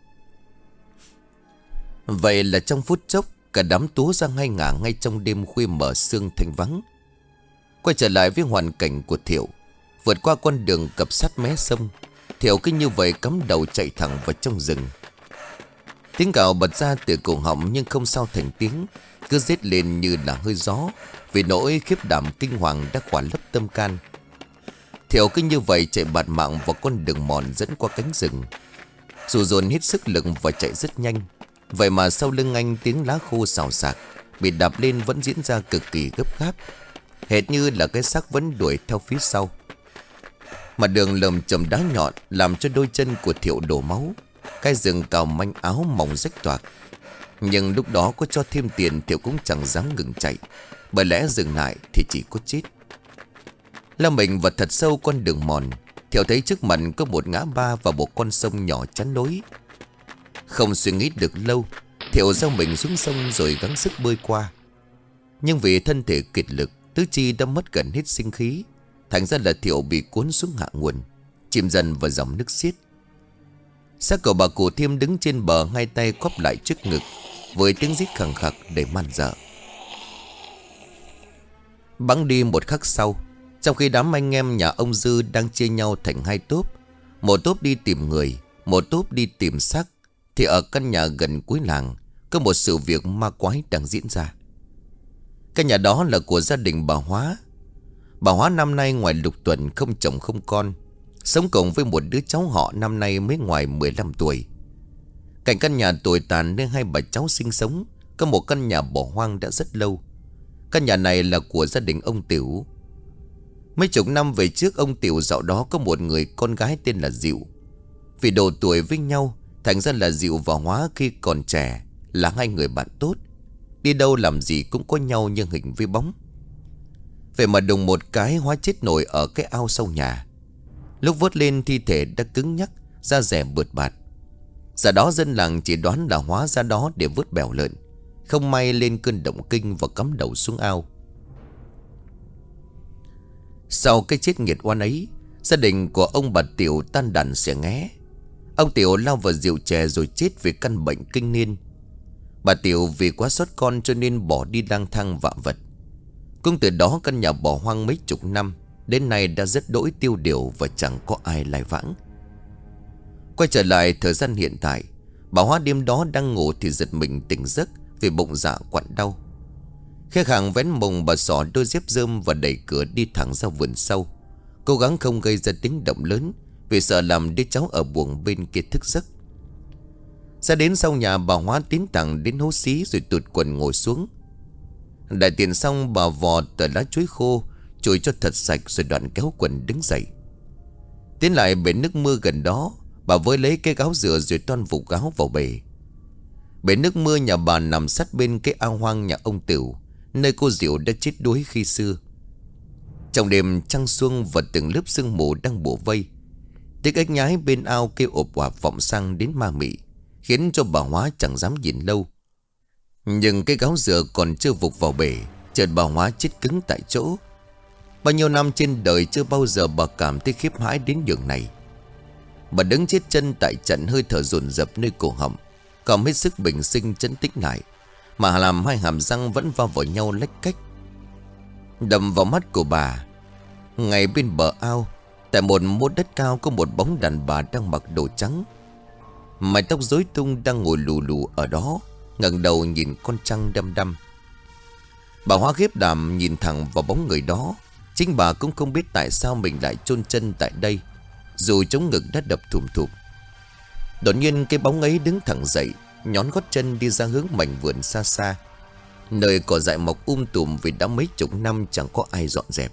Vậy là trong phút chốc, cả đám túa ra hai ngả ngay trong đêm khuya mờ sương thanh vắng. Quay trở lại với hoàn cảnh của Thiệu, vượt qua con đường cập sát mé sông, Thiệu cứ như vậy cắm đầu chạy thẳng vào trong rừng. Tiếng gào bật ra từ cổ họng nhưng không sao thành tiếng, cứ rít lên như là hơi gió, vì nỗi khiếp đảm kinh hoàng đã khỏa lấp tâm can. Thiệu cứ như vậy chạy bạt mạng vào con đường mòn dẫn qua cánh rừng. Dù dồn hết sức lực và chạy rất nhanh, vậy mà sau lưng anh tiếng lá khô xào xạc bị đạp lên vẫn diễn ra cực kỳ gấp gáp, hệt như là cái xác vẫn đuổi theo phía sau. Mặt đường lầm chầm đá nhọn làm cho đôi chân của Thiệu đổ máu, cái rừng cào manh áo mỏng rách toạc. Nhưng lúc đó có cho thêm tiền Thiệu cũng chẳng dám ngừng chạy, bởi lẽ dừng lại thì chỉ có chết. Lao mình vào thật sâu con đường mòn, Thiệu thấy trước mặt có một ngã ba và một con sông nhỏ chắn lối. Không suy nghĩ được lâu, Thiệu gieo mình xuống sông rồi gắng sức bơi qua. Nhưng vì thân thể kiệt lực, tứ chi đã mất gần hết sinh khí, thành ra là Thiệu bị cuốn xuống hạ nguồn, chìm dần vào dòng nước xiết. Xác của bà cụ Thiêm đứng trên bờ, hai tay khóp lại trước ngực, với tiếng rít khẳng khặc để man dợ. Bẵng đi một khắc sau, trong khi đám anh em nhà ông Dư đang chia nhau thành hai tốp, một tốp đi tìm người, một tốp đi tìm xác, thì ở căn nhà gần cuối làng có một sự việc ma quái đang diễn ra. Căn nhà đó là của gia đình bà Hóa. Bà Hóa năm nay ngoài lục tuần, không chồng không con, sống cùng với một đứa cháu họ năm nay mới ngoài 15 tuổi. Cạnh căn nhà tồi tàn nơi hai bà cháu sinh sống có một căn nhà bỏ hoang đã rất lâu. Căn nhà này là của gia đình ông Tiểu. Mấy chục năm về trước, ông Tiểu dạo đó có một người con gái tên là Diệu. Vì độ tuổi với nhau, thành ra là Diệu và Hóa khi còn trẻ là hai người bạn tốt. Đi đâu làm gì cũng có nhau như hình với bóng. Vậy mà đùng một cái Hóa chết nổi ở cái ao sau nhà. Lúc vớt lên thi thể đã cứng nhắc, da dẻ bượt bạt. Giờ đó dân làng chỉ đoán là Hóa ra đó để vớt bèo lợn. Không may lên cơn động kinh và cắm đầu xuống ao. Sau cái chết nghiệt oan ấy, gia đình của ông bà Tiểu tan đàn xẻ nghé. Ông Tiểu lao vào rượu chè rồi chết vì căn bệnh kinh niên. Bà Tiểu vì quá sót con cho nên bỏ đi lang thang vạ vật. Cũng từ đó căn nhà bỏ hoang mấy chục năm đến nay đã rất đỗi tiêu điều và chẳng có ai lai vãng. Quay trở lại thời gian hiện tại, bà Hóa đêm đó đang ngủ thì giật mình tỉnh giấc vì bụng dạ quặn đau. Khẽ khàng vén mông, bà xỏ đôi dép rơm và đẩy cửa đi thẳng ra vườn sau, cố gắng không gây ra tiếng động lớn vì sợ làm đứa cháu ở buồng bên kia thức giấc. Ra đến sau nhà, bà Hóa tiến thẳng đến hố xí rồi tụt quần ngồi xuống. Đại tiện xong, bà vò tờ lá chuối khô chùi cho thật sạch rồi đoạn kéo quần đứng dậy. Tiến lại bể nước mưa gần đó, bà với lấy cái gáo rửa rồi toan vụt gáo vào bể. Bể nước mưa nhà bà nằm sát bên cái ao hoang nhà ông Tiểu, nơi cô Diệu đã chết đuối khi xưa. Trong đêm trăng xuông và từng lớp sương mù đang bủa vây, tiếng ếch nhái bên ao kêu ộp oạp vọng sang đến ma mị, khiến cho bà Hóa chẳng dám nhìn lâu. Nhưng cái gáo rửa còn chưa vụt vào bể, chợt bà Hóa chết cứng tại chỗ. Bao nhiêu năm trên đời chưa bao giờ bà cảm thấy khiếp hãi đến nhường này. Bà đứng chết chân tại trận, hơi thở dồn dập nơi cổ họng, còn hết sức bình sinh trấn tĩnh lại, mà làm hai hàm răng vẫn va vào nhau lách cách. Đầm vào mắt của bà, ngay bên bờ ao, tại một mốt đất cao, có một bóng đàn bà đang mặc đồ trắng, mái tóc rối tung, đang ngồi lù lù ở đó, ngẩng đầu nhìn con trăng đăm đăm. Bà Hóa khiếp đảm nhìn thẳng vào bóng người đó. Chính bà cũng không biết tại sao mình lại chôn chân tại đây, dù chống ngực đã đập thùm thụp. Đột nhiên cái bóng ấy đứng thẳng dậy, nhón gót chân đi ra hướng mảnh vườn xa xa, nơi cỏ dại mọc tùm vì đã mấy chục năm chẳng có ai dọn dẹp.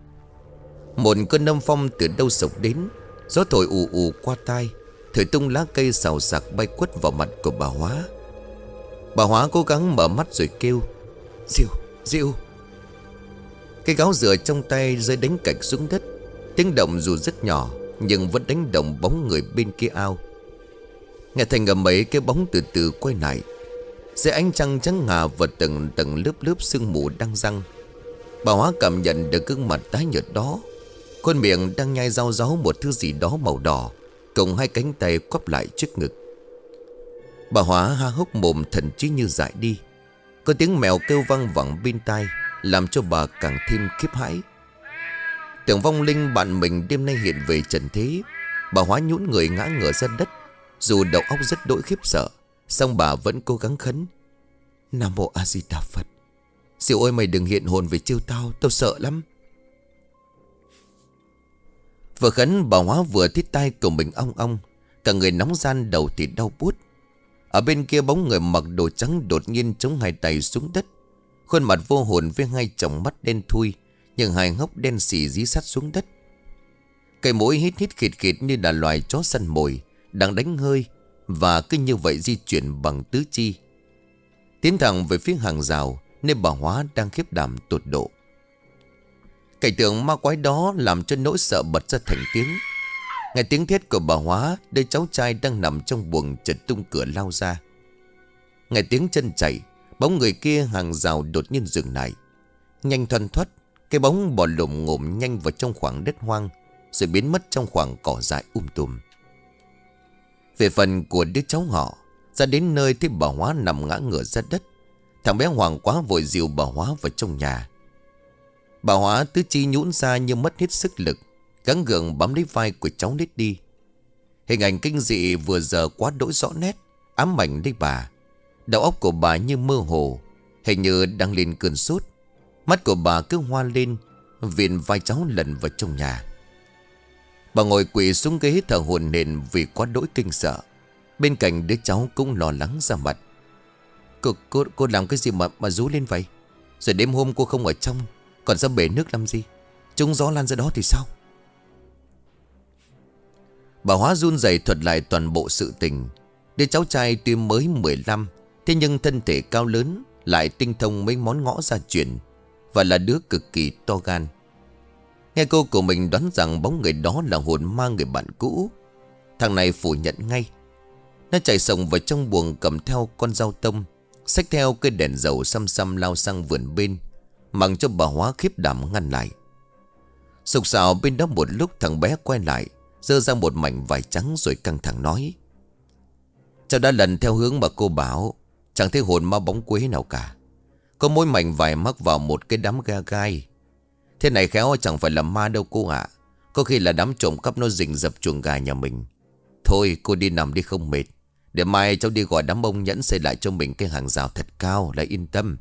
Một cơn âm phong từ đâu sộc đến, gió thổi ù ù qua tai, thổi tung lá cây xào xạc bay quất vào mặt của bà Hóa. Bà Hóa cố gắng mở mắt rồi kêu: "Diệu, Diệu!" Cái gáo rửa trong tay rơi đánh cạch xuống đất. Tiếng động dù rất nhỏ nhưng vẫn đánh động bóng người bên kia ao. Nghe thành ngầm ấy, cái bóng từ từ quay lại. Dưới ánh trăng trắng ngà và từng tầng lớp lớp sương mù đang răng, bà Hóa cảm nhận được gương mặt tái nhợt đó. Con miệng đang nhai rau ráu một thứ gì đó màu đỏ, cùng hai cánh tay quắp lại trước ngực. Bà Hóa há hốc mồm, thần trí như dại đi. Có tiếng mèo kêu vang vẳng bên tai, làm cho bà càng thêm khiếp hãi. Tưởng vong linh bạn mình đêm nay hiện về trần thế, bà Hóa nhũn người ngã ngửa ra đất. Dù đầu óc rất đỗi khiếp sợ, song bà vẫn cố gắng khấn: "Nam mô A Di Đà Phật. Diệu ơi, mày đừng hiện hồn về trêu tao, tao sợ lắm." Vừa khấn, bà Hóa vừa thít tai của mình ong ong, cả người nóng ran, đầu thì đau buốt. Ở bên kia, bóng người mặc đồ trắng đột nhiên chống hai tay xuống đất, khuôn mặt vô hồn với hai tròng mắt đen thui, nhưng hai hốc đen xì dí sát xuống đất. Cái mũi hít hít khịt khịt như là loài chó săn mồi đang đánh hơi, và cứ như vậy di chuyển bằng tứ chi, tiến thẳng về phía hàng rào nơi bà Hóa đang khiếp đảm tột độ. Cảnh tượng ma quái đó làm cho nỗi sợ bật ra thành tiếng. Nghe tiếng thét của bà Hóa, đứa cháu trai đang nằm trong buồng chợt tung cửa lao ra. Nghe tiếng chân chạy, bóng người kia hàng rào đột nhiên dừng lại. Nhanh thoăn thoắt, cái bóng bò lồm ngồm nhanh vào trong khoảng đất hoang, rồi biến mất trong khoảng cỏ dại tùm. Về phần của đứa cháu họ, ra đến nơi thấy bà Hóa nằm ngã ngửa ra đất, thằng bé hoảng quá vội dìu bà Hóa vào trong nhà. Bà Hóa tứ chi nhũn ra như mất hết sức lực, gắng gượng bám lấy vai của cháu lết đi. Hình ảnh kinh dị vừa giờ quá đỗi rõ nét, ám ảnh lấy bà. Đầu óc của bà như mơ hồ, hình như đang lên cơn sốt. Mắt của bà cứ hoa lên, viện vai cháu lần vào trong nhà. Bà ngồi quỳ xuống ghế thở hổn hển vì quá đỗi kinh sợ. Bên cạnh đứa cháu cũng lo lắng ra mặt. Cô làm cái gì mà rú lên vậy? Rồi đêm hôm cô không ở trong, còn ra bể nước làm gì? Trúng gió lan ra đó thì sao? Bà Hóa run rẩy thuật lại toàn bộ sự tình. Đứa cháu trai tuy mới 15, thế nhưng thân thể cao lớn, lại tinh thông mấy món ngõ gia truyền, và là đứa cực kỳ to gan. Nghe cô của mình đoán rằng bóng người đó là hồn ma người bạn cũ, thằng này phủ nhận ngay. Nó chạy sổng vào trong buồng, cầm theo con dao tông, xách theo cây đèn dầu xăm xăm lao sang vườn bên, mặc cho bà Hóa khiếp đảm ngăn lại. Sục sạo bên đó một lúc, thằng bé quay lại, giơ ra một mảnh vải trắng rồi căng thẳng nói: Cháu đã lần theo hướng mà cô bảo, chẳng thấy hồn ma bóng quế nào cả. Có mỗi mảnh vải mắc vào một cái đám gai. Thế này khéo chẳng phải là ma đâu cô ạ. Có khi là đám trộm cắp nó rình rập chuồng gà nhà mình. Thôi cô đi nằm đi không mệt. Để mai cháu đi gọi đám ông Nhẫn xây lại cho mình cái hàng rào thật cao là yên tâm.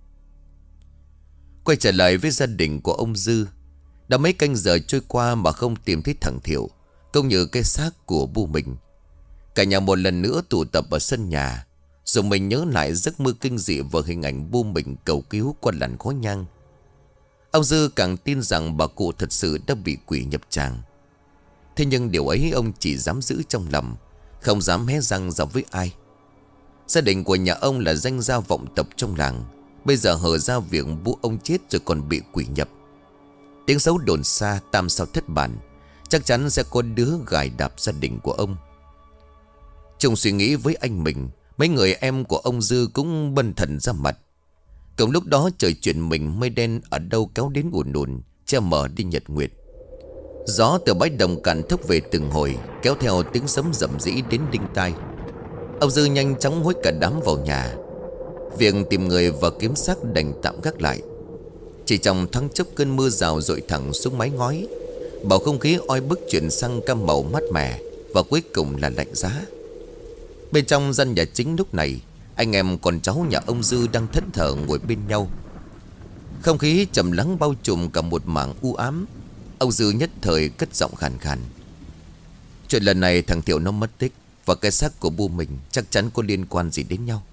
Quay trở lại với gia đình của ông Dư. Đã mấy canh giờ trôi qua mà không tìm thấy thằng Thiệu, cũng như cái xác của bu mình. Cả nhà một lần nữa tụ tập ở sân nhà, rồi mình nhớ lại giấc mơ kinh dị và hình ảnh bu mình cầu cứu qua làn khói nhang. Ông Dư càng tin rằng bà cụ thật sự đã bị quỷ nhập tràng. Thế nhưng điều ấy ông chỉ dám giữ trong lòng, không dám hé răng ra với ai. Gia đình của nhà ông là danh gia vọng tộc trong làng, bây giờ hở ra việc bu ông chết rồi còn bị quỷ nhập. Tiếng xấu đồn xa, tam sao thất bản, chắc chắn sẽ có đứa gài đạp gia đình của ông. Chung suy nghĩ với anh mình, mấy người em của ông Dư cũng bần thần ra mặt. Cùng lúc đó trời chuyển mình, mây đen ở đâu kéo đến ùn ùn, che mờ đi nhật nguyệt. Gió từ bãi đồng cạn thốc về từng hồi, kéo theo tiếng sấm rầm rĩ đến đinh tai. Ông Dư nhanh chóng hối cả đám vào nhà. Việc tìm người và kiếm xác đành tạm gác lại. Chỉ trong thoáng chốc, cơn mưa rào dội thẳng xuống mái ngói, bầu không khí oi bức chuyển sang cam màu mát mẻ, và cuối cùng là lạnh giá. Bên trong gian nhà chính lúc này, anh em con cháu nhà ông Dư đang thẫn thờ ngồi bên nhau. Không khí trầm lắng bao trùm cả một mảng u ám. Ông Dư nhất thời cất giọng khàn khàn: Chuyện lần này thằng Thiệu nó mất tích, và cái xác của bu mình chắc chắn có liên quan gì đến nhau.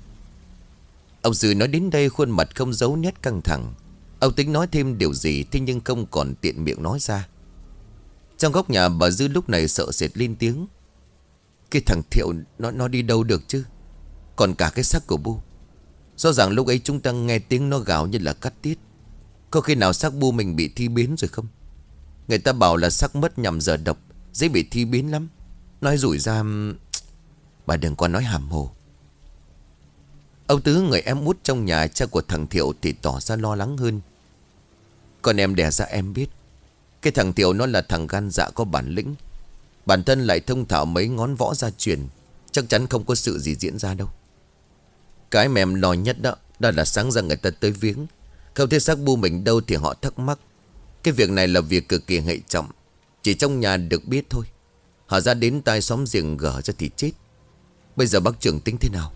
Ông Dư nói đến đây, khuôn mặt không giấu nét căng thẳng. Ông tính nói thêm điều gì, thế nhưng không còn tiện miệng nói ra. Trong góc nhà, bà Dư lúc này sợ sệt lên tiếng: Cái thằng Thiệu nó đi đâu được chứ? Còn cả cái xác của bu, rõ ràng lúc ấy chúng ta nghe tiếng nó gào như là cắt tiết. Có khi nào xác bu mình bị thi biến rồi không? Người ta bảo là xác mất nhằm giờ độc, dễ bị thi biến lắm. Nói rủi ra... Bà đừng có nói hàm hồ. Ông Tứ, người em út trong nhà, cha của thằng Thiệu, thì tỏ ra lo lắng hơn. Con em đẻ ra em biết, cái thằng Thiệu nó là thằng gan dạ có bản lĩnh, bản thân lại thông thạo mấy ngón võ gia truyền, chắc chắn không có sự gì diễn ra đâu. Cái mà em lo nhất đó là sáng ra người ta tới viếng, không thấy xác bu mình đâu thì họ thắc mắc. Cái việc này là việc cực kỳ hệ trọng, chỉ trong nhà được biết thôi. Họ ra đến tai xóm giềng gở ra thì chết. Bây giờ bác trưởng tính thế nào?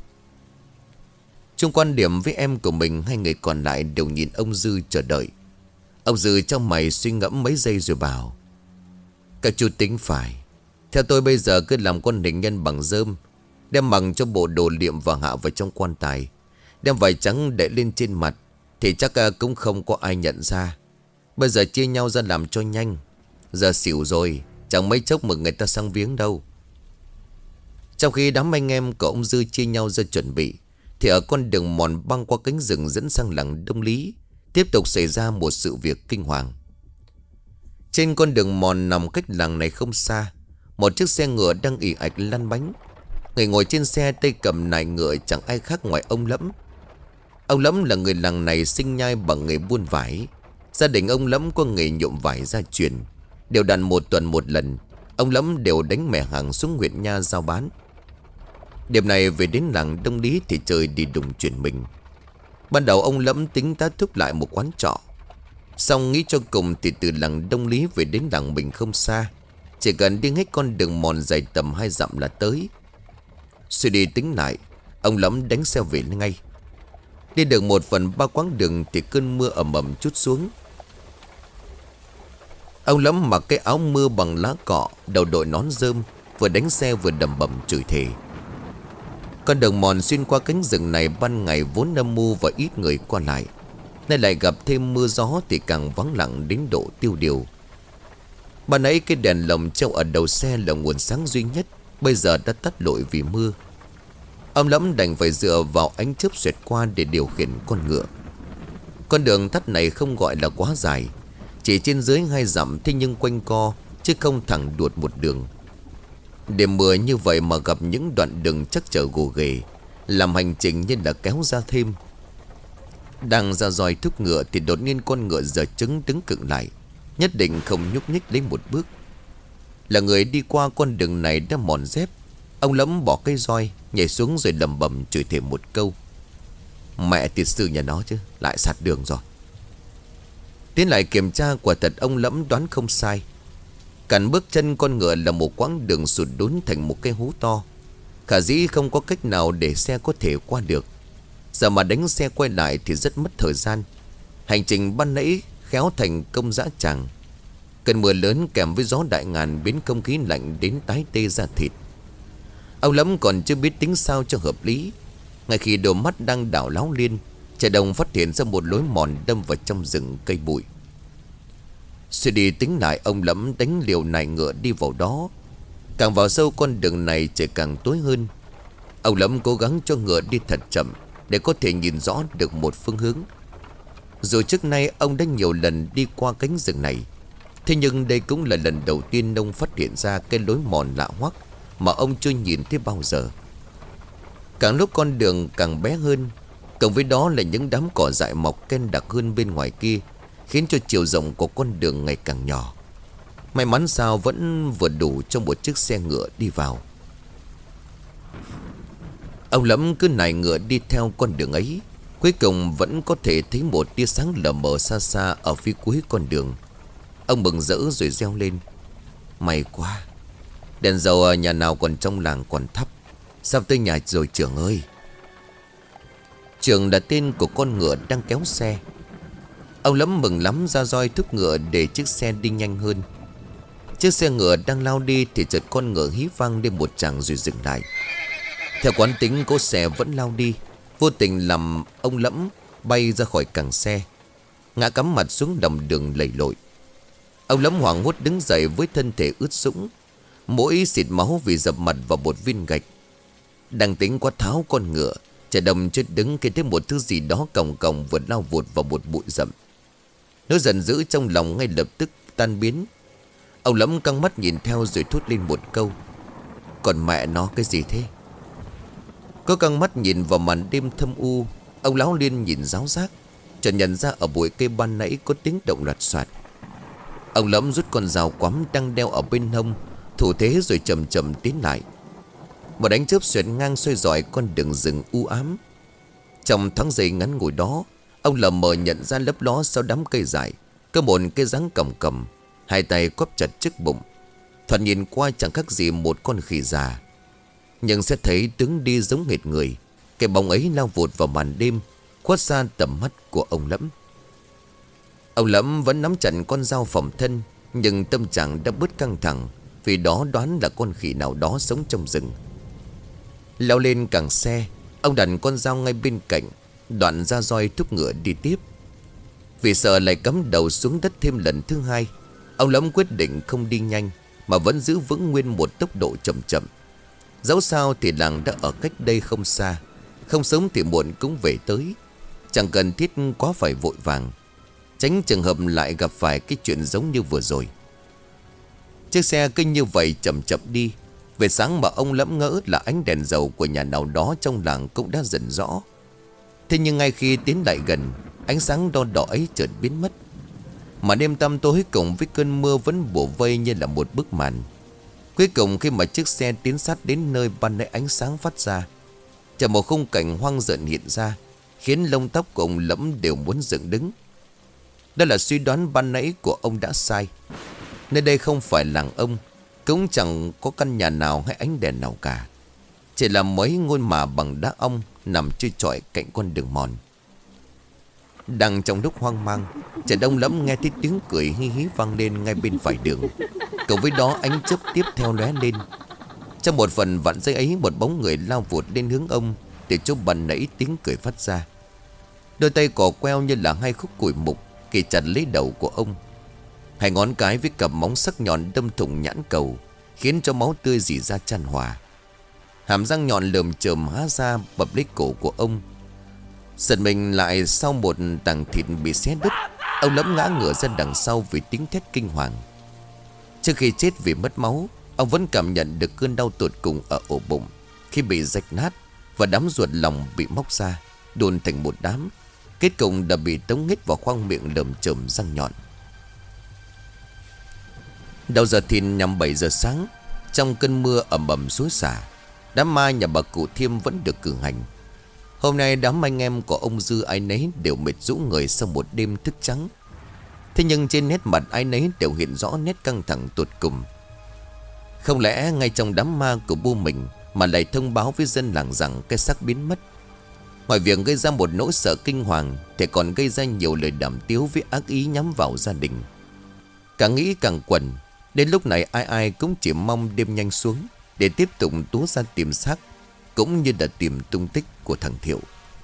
Chung quan điểm với em của mình, hai người còn lại đều nhìn ông Dư chờ đợi. Ông Dư trong mày suy ngẫm mấy giây rồi bảo: Các chú tính phải. Theo tôi bây giờ cứ làm con hình nhân bằng rơm, đem bằng cho bộ đồ liệm và hạ vào trong quan tài, đem vải trắng để lên trên mặt, thì chắc cũng không có ai nhận ra. Bây giờ chia nhau ra làm cho nhanh. Giờ xỉu rồi, chẳng mấy chốc mà người ta sang viếng đâu. Trong khi đám anh em của ông Dư chia nhau ra chuẩn bị, thì ở con đường mòn băng qua cánh rừng dẫn sang làng Đông Lý, tiếp tục xảy ra một sự việc kinh hoàng. Trên con đường mòn nằm cách làng này không xa, một chiếc xe ngựa đang ì ạch lăn bánh. Người ngồi trên xe tay cầm nải ngựa chẳng ai khác ngoài ông Lẫm. Ông Lẫm là người làng này sinh nhai bằng nghề buôn vải. Gia đình ông Lẫm có nghề nhuộm vải gia truyền. Đều đặn một tuần một lần, ông Lẫm đều đánh mẻ hàng xuống huyện Nha giao bán. Đêm này về đến làng Đông Lý thì trời đi đùng chuyển mình. Ban đầu ông Lẫm tính tá thúc lại một quán trọ, xong nghĩ cho cùng thì từ làng Đông Lý về đến làng mình không xa, chỉ cần đi hết con đường mòn dài tầm 2 dặm là tới. Suy đi tính lại, ông Lẫm đánh xe về ngay. Đi được 1/3 quãng đường thì cơn mưa ầm ầm trút xuống. Ông Lẫm mặc cái áo mưa bằng lá cọ, đầu đội nón rơm, vừa đánh xe vừa đầm bầm chửi thề: Con đường mòn xuyên qua cánh rừng này ban ngày vốn âm mưu và ít người qua lại, nay lại gặp thêm mưa gió thì càng vắng lặng đến độ tiêu điều. Ban nãy cái đèn lồng treo ở đầu xe là nguồn sáng duy nhất, bây giờ đã tắt lụi vì mưa. Ông Lẫm đành phải dựa vào ánh chớp xoẹt qua để điều khiển con ngựa. Con đường tắt này không gọi là quá dài, chỉ trên dưới 2 dặm, thế nhưng quanh co chứ không thẳng đuột một đường. Đêm mưa như vậy mà gặp những đoạn đường chắc chở gồ ghề, làm hành trình như là kéo ra thêm. Đang ra roi thúc ngựa thì đột nhiên con ngựa giở trứng đứng cứng lại, nhất định không nhúc nhích lấy một bước. Là người đi qua con đường này đã mòn dép, ông Lẫm bỏ cây roi, nhảy xuống rồi lầm bầm chửi thề một câu: "Mẹ tiệt sư nhà nó chứ, lại sạt đường rồi." Tiến lại kiểm tra, quả thật ông Lẫm đoán không sai. Cản bước chân con ngựa là một quãng đường sụt lún thành một cái hố to, khả dĩ không có cách nào để xe có thể qua được. Giờ mà đánh xe quay lại thì rất mất thời gian. Hành trình ban nãy khéo thành công dã tràng. Cơn mưa lớn kèm với gió đại ngàn biến không khí lạnh đến tái tê da thịt. Ông Lẫm còn chưa biết tính sao cho hợp lý. Ngay khi đôi mắt đang đảo láo liên, Trẻ Đồng phát hiện ra một lối mòn đâm vào trong rừng cây bụi. Suy đi tính lại, ông Lẫm đánh liều nài ngựa đi vào đó. Càng vào sâu con đường này trời càng tối hơn. Ông Lẫm cố gắng cho ngựa đi thật chậm để có thể nhìn rõ được một phương hướng. Dù trước nay ông đã nhiều lần đi qua cánh rừng này, thế nhưng đây cũng là lần đầu tiên ông phát hiện ra cái lối mòn lạ hoắc mà ông chưa nhìn thấy bao giờ. Càng lúc con đường càng bé hơn, cộng với đó là những đám cỏ dại mọc ken đặc hơn bên ngoài kia, khiến cho chiều rộng của con đường ngày càng nhỏ. May mắn sao vẫn vừa đủ cho một chiếc xe ngựa đi vào. Ông Lẫm cứ nài ngựa đi theo con đường ấy. Cuối cùng vẫn có thể thấy một tia sáng lờ mờ xa xa ở phía cuối con đường. Ông mừng rỡ rồi reo lên: "May quá, đèn dầu ở nhà nào còn trong làng còn thắp. Sắp tới nhà rồi trưởng ơi." Trưởng là tên của con ngựa đang kéo xe. Ông Lẫm mừng lắm, ra roi thúc ngựa để chiếc xe đi nhanh hơn. Chiếc xe ngựa đang lao đi thì chợt con ngựa hí vang lên một tràng rồi dừng lại. Theo quán tính, cỗ xe vẫn lao đi, vô tình làm ông Lẫm bay ra khỏi càng xe, ngã cắm mặt xuống đầm đường lầy lội. Ông Lẫm hoảng hốt đứng dậy với thân thể ướt sũng, mỗi xịt máu vì dập mặt vào một viên gạch. Đang tính quát tháo con ngựa, Trẻ Đồng chết đứng khi thấy một thứ gì đó còng còng vượt lao vụt vào một bụi rậm. Nỗi giận dữ trong lòng ngay lập tức tan biến. Ông Lẫm căng mắt nhìn theo rồi thốt lên một câu: "Còn mẹ nó cái gì thế?" Có căng mắt nhìn vào màn đêm thâm u, ông Láo Liên nhìn ráo rác, chợt nhận ra ở bụi cây ban nãy có tiếng động loạt soạt. Ông Lẫm rút con dao quắm đang đeo ở bên hông, thủ thế rồi chậm chậm tiến lại. Một ánh chớp xuyên ngang soi rọi con đường rừng u ám. Trong thoáng giây ngắn ngủi đó, ông lờ mờ nhận ra lấp ló sau đám cây dại có một cái dáng cầm cầm, hai tay quắp chặt trước bụng. Thoạt nhìn qua chẳng khác gì một con khỉ già, nhưng sẽ thấy tướng đi giống hệt người. Cái bóng ấy lao vụt vào màn đêm, khuất xa tầm mắt của ông Lẫm. Ông Lẫm vẫn nắm chặt con dao phòng thân, nhưng tâm trạng đã bớt căng thẳng, vì đó đoán là con khỉ nào đó sống trong rừng. Leo lên càng xe, ông đặt con dao ngay bên cạnh, đoạn ra roi thúc ngựa đi tiếp. Vì sợ lại cắm đầu xuống đất thêm lần thứ hai, ông Lẫm quyết định không đi nhanh, mà vẫn giữ vững nguyên một tốc độ chậm chậm. Dẫu sao thì làng đã ở cách đây không xa, không sớm thì muộn cũng về tới. Chẳng cần thiết quá phải vội vàng, tránh trường hợp lại gặp phải cái chuyện giống như vừa rồi. Chiếc xe cứ như vậy chậm chậm đi. Về sáng mà ông Lẫm ngỡ là ánh đèn dầu của nhà nào đó trong làng cũng đã dần rõ. Thế nhưng ngay khi tiến lại gần, ánh sáng đo đỏ ấy chợt biến mất. Mà đêm tăm tối cùng với cơn mưa vẫn bủa vây như là một bức màn. Cuối cùng khi mà chiếc xe tiến sát đến nơi ban nãy ánh sáng phát ra, chợt một khung cảnh hoang dợn hiện ra, khiến lông tóc của ông Lẫm đều muốn dựng đứng. Đó là suy đoán ban nãy của ông đã sai. Nơi đây không phải làng ông, cũng chẳng có căn nhà nào hay ánh đèn nào cả. Chỉ là mấy ngôi mả bằng đá ong nằm trôi trọi cạnh con đường mòn. Đang trong lúc hoang mang, Trẻ Đông Lẫm nghe thấy tiếng cười hí hí vang lên ngay bên phải đường. Cộng với đó ánh chớp tiếp theo lóe lên. Trong một phần vặn dây ấy, một bóng người lao vụt đến hướng ông. Từ chỗ ban nãy tiếng cười phát ra. Đôi tay cò queo như là hai khúc củi mục kề chặt lấy đầu của ông. Hai ngón cái với cặp móng sắc nhọn đâm thủng nhãn cầu, khiến cho máu tươi rỉ ra chan hòa. Hàm răng nhọn lởm chởm há ra bập lấy cổ của ông. Giật mình lại sau một tảng thịt bị xé đứt, ông lẫm ngã ngửa ra đằng sau vì tiếng thét kinh hoàng. Trước khi chết vì mất máu, ông vẫn cảm nhận được cơn đau tột cùng ở ổ bụng khi bị rạch nát, và đám ruột lòng bị móc ra đôn thành một đám. Kết cục đã bị tống hết vào khoang miệng lởm chởm răng nhọn. Đầu giờ thìn nhằm 7 giờ sáng, trong cơn mưa ẩm ẩm xối xả, đám ma nhà bà cụ Thiêm vẫn được cử hành. Hôm nay đám anh em của ông Dư ai nấy đều mệt rũ người sau một đêm thức trắng. Thế nhưng trên nét mặt ai nấy đều hiện rõ nét căng thẳng tột cùng. Không lẽ ngay trong đám ma của bu mình mà lại thông báo với dân làng rằng cái xác biến mất? Ngoài việc gây ra một nỗi sợ kinh hoàng thì còn gây ra nhiều lời đàm tiếu với ác ý nhắm vào gia đình. Càng nghĩ càng quẩn. Đến lúc này ai ai cũng chỉ mong đêm nhanh xuống để tiếp tục túa ra tìm xác, cũng như là tìm tung tích của thằng Thiệu.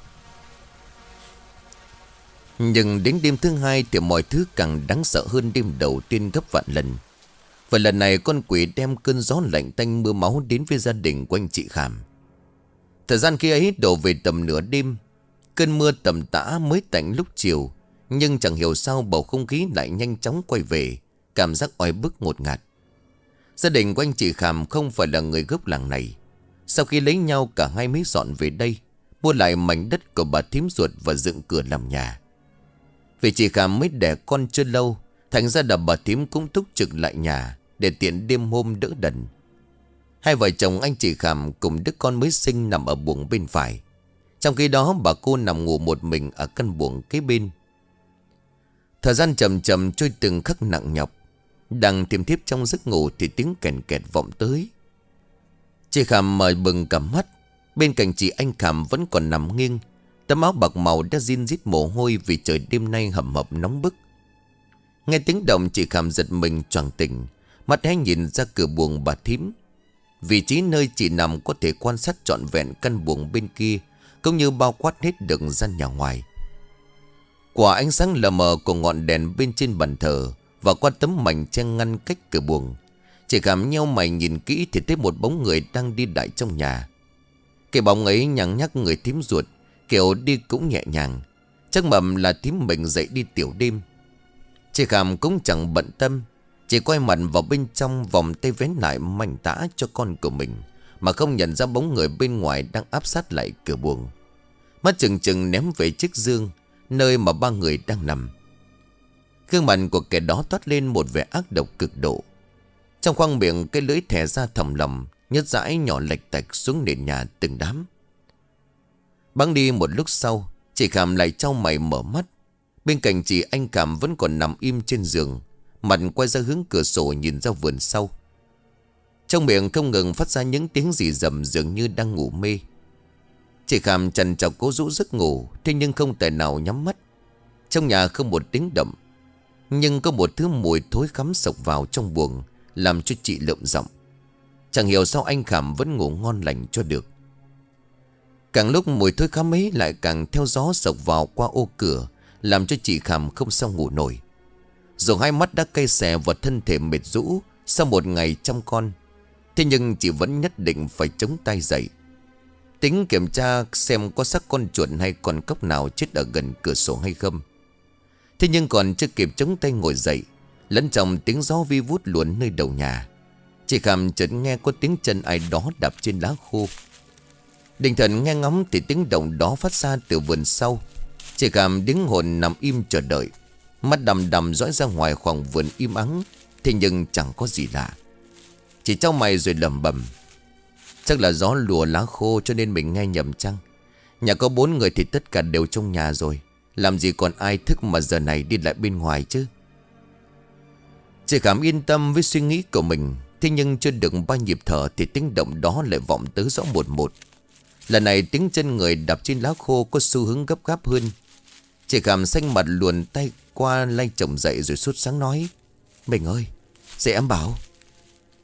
Nhưng đến đêm thứ hai thì mọi thứ càng đáng sợ hơn đêm đầu tiên gấp vạn lần. Và lần này con quỷ đem cơn gió lạnh tanh mưa máu đến với gia đình của anh chị Khảm. Thời gian khi ấy đổ về tầm nửa đêm. Cơn mưa tầm tã mới tạnh lúc chiều, nhưng chẳng hiểu sao bầu không khí lại nhanh chóng quay về, cảm giác oi bức ngột ngạt. Gia đình của anh chị Khảm không phải là người gốc làng này. Sau khi lấy nhau cả hai mới dọn về đây, mua lại mảnh đất của bà thím ruột và dựng cửa làm nhà. Vì chị Khảm mới đẻ con chưa lâu, thành ra là bà thím cũng túc trực lại nhà để tiện đêm hôm đỡ đần. Hai vợ chồng anh chị Khảm cùng đứa con mới sinh nằm ở buồng bên phải. Trong khi đó bà cô nằm ngủ một mình ở căn buồng kế bên. Thời gian chậm chậm trôi từng khắc nặng nhọc. Đang tiềm thiếp trong giấc ngủ thì tiếng kèn kẹt vọng tới. Chị Khảm mở bừng cả mắt. Bên cạnh chị anh Khảm vẫn còn nằm nghiêng. Tấm áo bạc màu đã rin rít mồ hôi vì trời đêm nay hầm hập nóng bức. Nghe tiếng động chị Khảm giật mình choàng tỉnh, mắt hé nhìn ra cửa buồng bà thím. Vị trí nơi chị nằm có thể quan sát trọn vẹn căn buồng bên kia, cũng như bao quát hết được gian nhà ngoài. Quả ánh sáng lờ mờ của ngọn đèn bên trên bàn thờ và qua tấm mảnh che ngăn cách cửa buồng, chị Khảm nheo mày nhìn kỹ thì thấy một bóng người đang đi đại trong nhà. Cái bóng ấy nhằng nhắc người thím ruột, kiểu đi cũng nhẹ nhàng, chắc mầm là thím mình dậy đi tiểu đêm. Chị Khảm cũng chẳng bận tâm, chỉ quay mặt vào bên trong, vòng tay vén lại mảnh tã cho con của mình, mà không nhận ra bóng người bên ngoài đang áp sát lại cửa buồng. Mắt chừng chừng ném về chiếc giường nơi mà ba người đang nằm. Gương mặt của kẻ đó toát lên một vẻ ác độc cực độ. Trong khoang miệng cái lưỡi thè ra thầm lầm, nhớt dãi nhỏ lệch tạch xuống nền nhà từng đám. Bẵng đi một lúc sau, chị Khảm lại chau mày mở mắt. Bên cạnh chị anh Khảm vẫn còn nằm im trên giường, mặt quay ra hướng cửa sổ nhìn ra vườn sau. Trong miệng không ngừng phát ra những tiếng rì rầm dường như đang ngủ mê. Chị Khảm trằn trọc cố rũ giấc ngủ, thế nhưng không thể nào nhắm mắt. Trong nhà không một tiếng động, nhưng có một thứ mùi thối khắm sộc vào trong buồng, làm cho chị lợm giọng. Chẳng hiểu sao anh Khảm vẫn ngủ ngon lành cho được. Càng lúc mùi thối khắm ấy lại càng theo gió sộc vào qua ô cửa, làm cho chị Khảm không sao ngủ nổi. Dù hai mắt đã cay xè và thân thể mệt rũ sau một ngày chăm con, thế nhưng chị vẫn nhất định phải chống tay dậy, tính kiểm tra xem có xác con chuột hay con cóc nào chết ở gần cửa sổ hay không. Thế nhưng còn chưa kịp chống tay ngồi dậy, lẫn trong tiếng gió vi vút luồn nơi đầu nhà, chị Khảm chợt nghe có tiếng chân ai đó đạp trên lá khô. Định thần nghe ngóng thì tiếng động đó phát ra từ vườn sau. Chị Khảm đứng hồn nằm im chờ đợi, mắt đăm đăm dõi ra ngoài khoảng vườn im ắng. Thế nhưng chẳng có gì lạ. Chị chau mày rồi lẩm bẩm, chắc là gió lùa lá khô cho nên mình nghe nhầm chăng. Nhà có 4 người thì tất cả đều trong nhà rồi, làm gì còn ai thức mà giờ này đi lại bên ngoài chứ. Chị Khảm yên tâm với suy nghĩ của mình. Thế nhưng chưa được 3 nhịp thở thì tiếng động đó lại vọng tới rõ một một. Lần này tiếng chân người đạp trên lá khô có xu hướng gấp gáp hơn. Chị Khảm xanh mặt luồn tay qua lay chồng dậy rồi sốt sáng nói, mình ơi, dậy em bảo.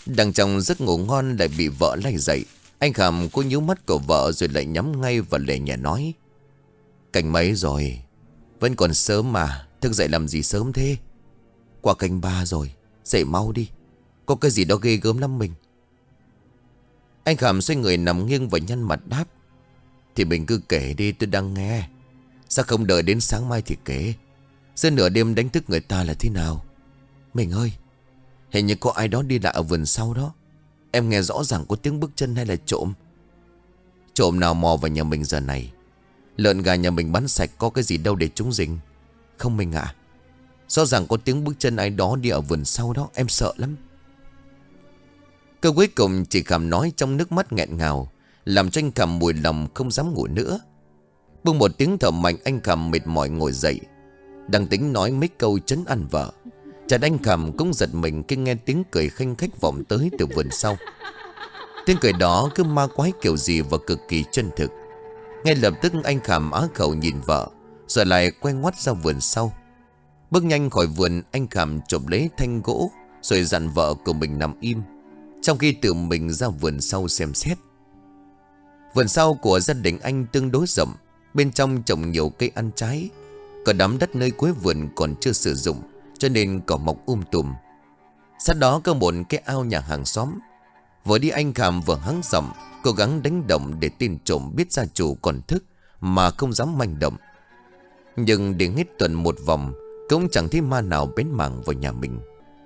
Đang trong giấc ngủ ngon lại bị vợ lay dậy. Anh Khảm cố nhíu mắt của vợ rồi lại nhắm ngay và lề nhẹ nói: Canh mấy rồi? Vẫn còn sớm mà, thức dậy làm gì sớm thế? Qua canh 3 rồi, dậy mau đi. Có cái gì đó ghê gớm lắm mình. Anh Khảm xoay người nằm nghiêng và nhăn mặt đáp: Thì mình cứ kể đi, tôi đang nghe. Sao không đợi đến sáng mai thì kể? Giữa nửa đêm đánh thức người ta là thế nào? Mình ơi, hình như có ai đó đi lại ở vườn sau đó. Em nghe rõ ràng có tiếng bước chân hay là trộm? Trộm nào mò vào nhà mình giờ này? Lợn gà nhà mình bắn sạch, có cái gì đâu để chúng rình. Không mình ạ. Rõ ràng có tiếng bước chân ai đó đi ở vườn sau đó. Em sợ lắm. Câu cuối cùng chị Khảm nói trong nước mắt nghẹn ngào, làm cho anh Khảm mùi lòng không dám ngủ nữa. Buông một tiếng thở mạnh, anh Khảm mệt mỏi ngồi dậy, đang tính nói mấy câu trấn an vợ. Chợt anh Khảm cũng giật mình khi nghe tiếng cười khanh khách vọng tới từ vườn sau. Tiếng cười đó cứ ma quái kiểu gì và cực kỳ chân thực. Ngay lập tức anh Khảm á khẩu nhìn vợ, rồi lại quay ngoắt ra vườn sau. Bước nhanh khỏi vườn, anh Khảm chộp lấy thanh gỗ rồi dặn vợ của mình nằm im, trong khi tự mình ra vườn sau xem xét. Vườn sau của gia đình anh tương đối rộng, bên trong trồng nhiều cây ăn trái. Có đám đất nơi cuối vườn còn chưa sử dụng, cho nên cỏ mọc tùm. Sát đó có một cái ao nhà hàng xóm. Vừa đi anh Khảm vừa hắng giọng, cố gắng đánh động để tin trộm biết gia chủ còn thức mà không dám manh động. Nhưng đến hết tuần một vòng cũng chẳng thấy ma nào bén mảng vào nhà mình.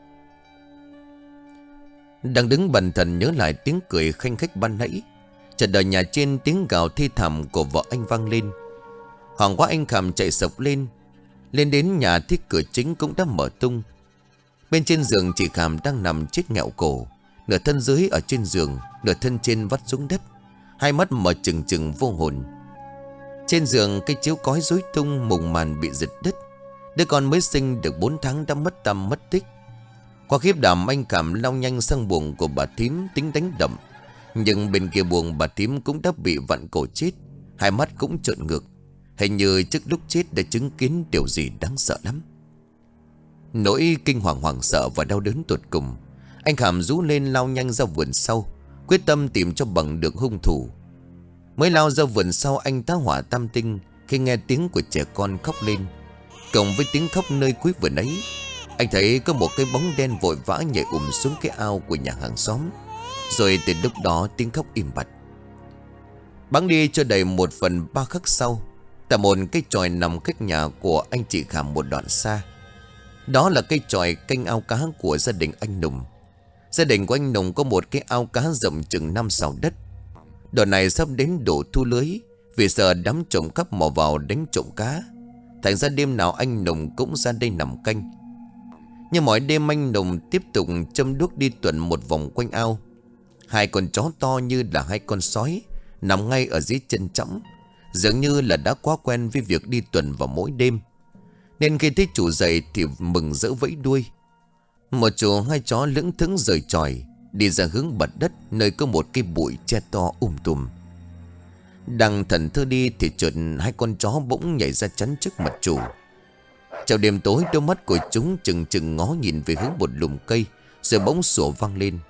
Đang đứng bần thần nhớ lại tiếng cười khanh khách ban nãy, chợt đời nhà trên tiếng gào thê thảm của vợ anh vang lên. Hoảng quá anh Khảm chạy sộc lên đến nhà thấy cửa chính cũng đã mở tung. Bên trên giường chị Khảm đang nằm chết nghẹo cổ, nửa thân dưới ở trên giường, nửa thân trên vắt xuống đất, hai mắt mở trừng trừng vô hồn. Trên giường cái chiếu cói rối tung, mùng màn bị giật đứt. Đứa con mới sinh được 4 tháng đã mất tăm mất tích. Qua khiếp đảm, anh Khảm lao nhanh sang buồng của bà thím tính đánh đập. Nhưng bên kia buồng bà thím cũng đã bị vặn cổ chết, hai mắt cũng trợn ngược, hình như trước lúc chết đã chứng kiến điều gì đáng sợ lắm. Nỗi kinh hoàng hoảng sợ và đau đớn tột cùng, anh Khảm rú lên lao nhanh ra vườn sau, quyết tâm tìm cho bằng được hung thủ. Mới lao ra vườn sau, anh tá hỏa tam tinh khi nghe tiếng của trẻ con khóc lên. Cộng với tiếng khóc nơi cuối vườn ấy, anh thấy có một cái bóng đen vội vã nhảy xuống cái ao của nhà hàng xóm. Rồi từ lúc đó tiếng khóc im bặt. Bẵng đi cho đầy 1/3 khắc sau, tại một cái chòi nằm cách nhà của anh chị Khảm một đoạn xa. Đó là cái chòi canh ao cá của gia đình anh Nùng. Gia đình của anh Nùng có một cái ao cá rộng chừng 5 sào đất. Đoạn này sắp đến độ thu lưới, vì sợ đám trộm cắp mò vào đánh trộm cá. Thành ra đêm nào anh Nùng cũng ra đây nằm canh. Nhưng mỗi đêm anh Nùng tiếp tục châm đuốc đi tuần một vòng quanh ao. Hai con chó to như là hai con sói nằm ngay ở dưới chân trõng, dường như là đã quá quen với việc đi tuần vào mỗi đêm, nên khi thấy chủ dậy thì mừng rỡ vẫy đuôi. Một chủ hai chó lững thững rời chòi, đi ra hướng bật đất nơi có một cái bụi tre to tùm. Đang thần thơ đi thì chợt hai con chó bỗng nhảy ra chắn trước mặt chủ. Trong đêm tối, đôi mắt của chúng chừng chừng ngó nhìn về hướng một lùm cây, rồi bỗng sủa vang lên.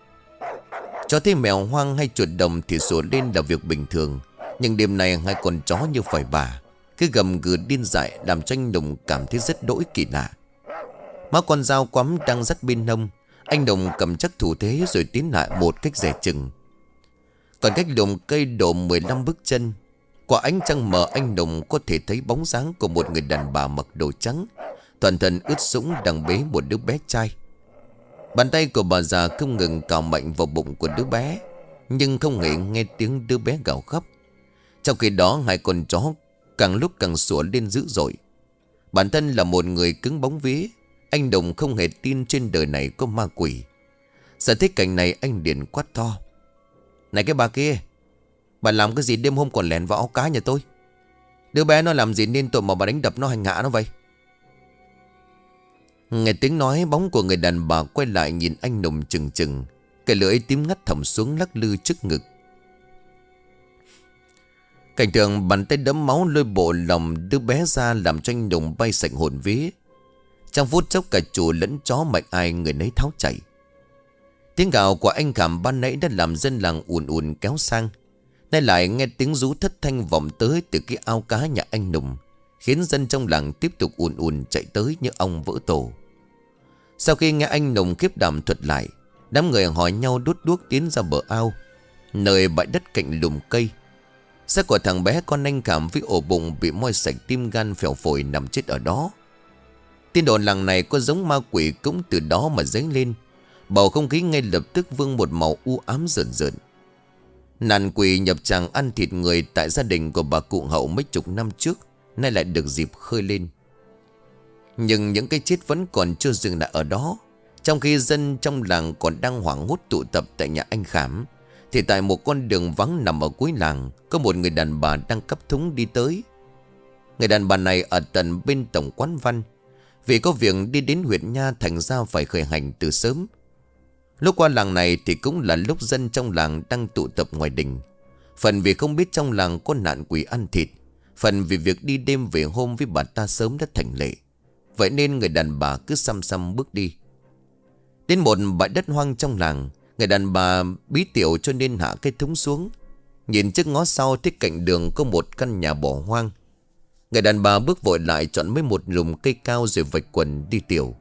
Chó thấy mèo hoang hay chuột đồng thì sủa lên là việc bình thường, nhưng đêm nay hai con chó như phải bà, cứ gầm gừ điên dại, làm cho anh Nùng cảm thấy rất đỗi kỳ lạ. Má con dao quắm đang dắt bên hông, anh Nùng cầm chắc thủ thế rồi tiến lại một cách dè chừng. Còn cách lùm cây độ 15 bước chân, qua ánh trăng mờ, anh Nùng có thể thấy bóng dáng của một người đàn bà mặc đồ trắng, toàn thân ướt sũng đang bế một đứa bé trai. Bàn tay của bà già không ngừng cào mạnh vào bụng của đứa bé, nhưng không hề nghe tiếng đứa bé gào khóc. Trong khi đó, hai con chó càng lúc càng sủa lên dữ dội. Bản thân là một người cứng bóng vía, anh Đồng không hề tin trên đời này có ma quỷ. Sợ thấy cảnh này, anh liền quát to: "Này cái bà kia, bà làm cái gì đêm hôm còn lẻn vào ao cá nhà tôi? Đứa bé nó làm gì nên tội mà bà đánh đập nó, hành hạ nó vậy?" Nghe tiếng nói, bóng của người đàn bà quay lại nhìn anh Nùng chừng chừng, cái lưỡi tím ngắt thõng xuống lắc lư trước ngực. Cảnh tượng bàn tay đẫm máu lôi bộ lòng đứa bé ra làm cho anh Nùng bay sạch hồn vía. Trong phút chốc, cả chủ lẫn chó mạnh ai người nấy tháo chạy. Tiếng gào của anh Khảm ban nãy đã làm dân làng ùn ùn kéo sang. Nay lại nghe tiếng rú thất thanh vọng tới từ cái ao cá nhà anh Nùng, khiến dân trong làng tiếp tục ùn ùn chạy tới như ong vỡ tổ. Sau khi nghe anh Nùng khiếp đảm thuật lại, đám người hỏi nhau đốt đuốc tiến ra bờ ao, nơi bãi đất cạnh lùm cây. Xác của thằng bé con anh Khảm với ổ bụng bị moi sạch tim gan phèo phổi nằm chết ở đó. Tin đồn làng này có giống ma quỷ cũng từ đó mà dấy lên. Bầu không khí ngay lập tức vương một màu u ám rợn rợn. Nạn quỷ nhập tràng ăn thịt người tại gia đình của bà cụ Hậu mấy chục năm trước nay lại được dịp khơi lên. Nhưng những cái chết vẫn còn chưa dừng lại ở đó. Trong khi dân trong làng còn đang hoảng hốt tụ tập tại nhà anh Khảm, thì tại một con đường vắng nằm ở cuối làng, có một người đàn bà đang cắp thúng đi tới. Người đàn bà này ở tận bên tổng quán Văn, vì có việc đi đến huyện Nha thành ra phải khởi hành từ sớm. Lúc qua làng này thì cũng là lúc dân trong làng đang tụ tập ngoài đình. Phần vì không biết trong làng có nạn quỷ ăn thịt, phần vì việc đi đêm về hôm với bà ta sớm đã thành lệ. Vậy nên người đàn bà cứ xăm xăm bước đi. Đến một bãi đất hoang trong làng, người đàn bà bí tiểu cho nên hạ cái thúng xuống. Nhìn trước ngó sau thấy cạnh đường có một căn nhà bỏ hoang. Người đàn bà bước vội lại chọn mấy một lùm cây cao rồi vạch quần đi tiểu.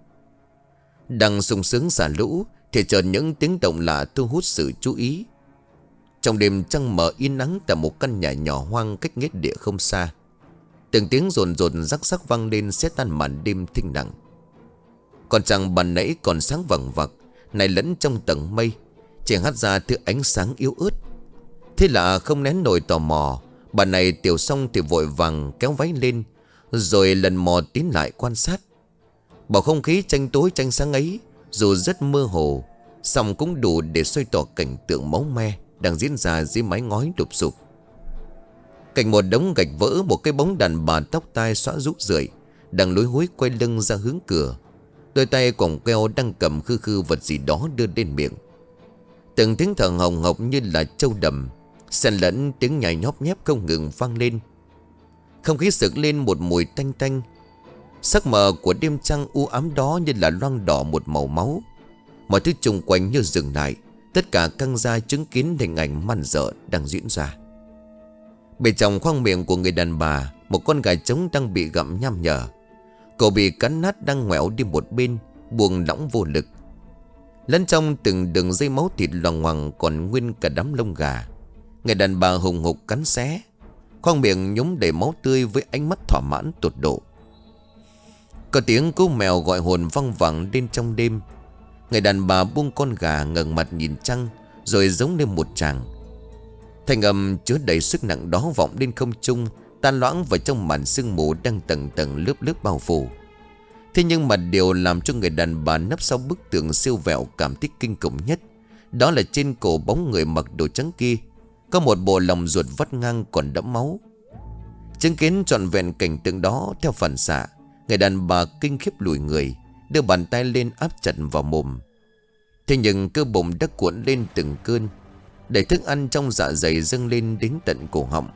Đang sung sướng xả lũ thì chợt những tiếng động lạ thu hút sự chú ý. Trong đêm trăng mờ yên nắng tại một căn nhà nhỏ hoang cách nghĩa địa không xa, từng tiếng rồn rồn rắc rắc vang lên xé tan màn đêm thinh lặng. Còn trăng ban nãy còn sáng vằng vặc, này lẫn trong tầng mây, chỉ hắt ra thứ ánh sáng yếu ớt. Thế là không nén nổi tò mò, bà này tiểu xong thì vội vàng kéo váy lên, rồi lần mò tiến lại quan sát. Bầu không khí tranh tối tranh sáng ấy, dù rất mơ hồ, song cũng đủ để xoay tỏ cảnh tượng máu me đang diễn ra dưới mái ngói đụp sụp. Cạnh một đống gạch vỡ, một cái bóng đàn bà tóc tai xõa rũ rượi đang lối húi quay lưng ra hướng cửa. Đôi tay quòng queo đang cầm khư khư vật gì đó đưa lên miệng. Từng tiếng thở hồng hộc như là trâu đầm, xen lẫn tiếng nhảy nhóp nhép không ngừng vang lên. Không khí sực lên một mùi tanh tanh. Sắc mờ của đêm trăng u ám đó như là loang đỏ một màu máu. Mọi thứ xung quanh như dừng lại, tất cả căng ra chứng kiến hình ảnh man dợ đang diễn ra. Bên trong khoang miệng của người đàn bà, một con gà trống đang bị gặm nham nhở. Cổ bị cắn nát đang ngoẹo đi một bên, buông lỏng vô lực. Lẫn trong từng đường dây máu thịt loằng ngoằng còn nguyên cả đám lông gà. Người đàn bà hùng hục cắn xé, khoang miệng nhúng đầy máu tươi với ánh mắt thỏa mãn tột độ. Có tiếng cú mèo gọi hồn văng vẳng lên trong đêm. Người đàn bà buông con gà ngẩng mặt nhìn trăng, rồi giống lên một tràng. Thanh âm chứa đầy sức nặng đó vọng lên không trung, tan loãng vào trong màn sương mù đang tầng tầng lớp lớp bao phủ. Thế nhưng mà điều làm cho người đàn bà nấp sau bức tường siêu vẹo cảm thấy kinh khủng nhất, đó là trên cổ bóng người mặc đồ trắng kia có một bộ lòng ruột vắt ngang còn đẫm máu. Chứng kiến trọn vẹn cảnh tượng đó, theo phản xạ, người đàn bà kinh khiếp lùi người, đưa bàn tay lên áp chặt vào mồm. Thế nhưng cơ bụng đã cuộn lên từng cơn, để thức ăn trong dạ dày dâng lên đến tận cổ họng.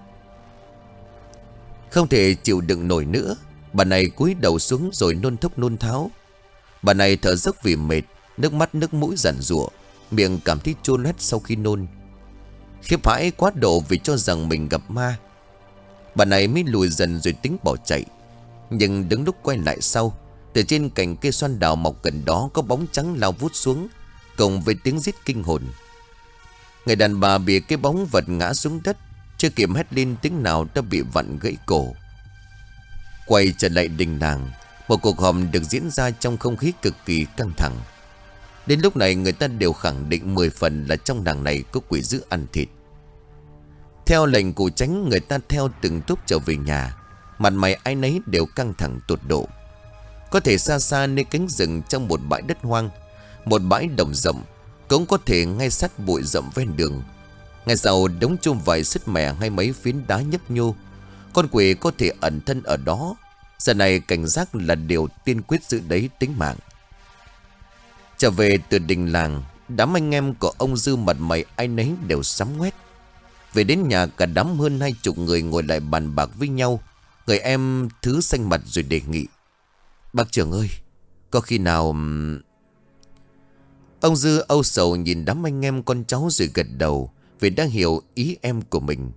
Không thể chịu đựng nổi nữa, bà này cúi đầu xuống rồi nôn thốc nôn tháo. Bà này thở dốc vì mệt, nước mắt nước mũi giàn giụa, miệng cảm thấy chua loét sau khi nôn. Khiếp hãi quá độ vì cho rằng mình gặp ma, bà này mới lùi dần rồi tính bỏ chạy. Nhưng đứng lúc quay lại sau, từ trên cành cây xoan đào mọc gần đó có bóng trắng lao vút xuống, cùng với tiếng rít kinh hồn. Người đàn bà bị cái bóng vật ngã xuống đất, chưa kịp hét lên tiếng nào đã bị vặn gãy cổ. Quay trở lại đình làng, một cuộc họp được diễn ra trong không khí cực kỳ căng thẳng. Đến lúc này người ta đều khẳng định 10 phần là trong làng này có quỷ dữ ăn thịt. Theo lệnh cụ Chánh, người ta theo từng túp trở về nhà, mặt mày ai nấy đều căng thẳng tột độ. Có thể xa xa nơi cánh rừng trong một bãi đất hoang, một bãi đồng rộng, cũng có thể ngay sát bụi rậm ven đường. Ngay sau đống chum vải sứt mẻ hay mấy phiến đá nhấp nhô, con quỷ có thể ẩn thân ở đó. Giờ này cảnh giác là điều tiên quyết giữ đấy tính mạng. Trở về từ đình làng, đám anh em của ông Dư mặt mày ai nấy đều sám ngoét. Về đến nhà, cả đám hơn 20 người ngồi lại bàn bạc với nhau. Người em Thứ xanh mặt rồi đề nghị: "Bác trưởng ơi, có khi nào..." Ông Dư âu sầu nhìn đám anh em con cháu rồi gật đầu, vì đã hiểu ý em của mình.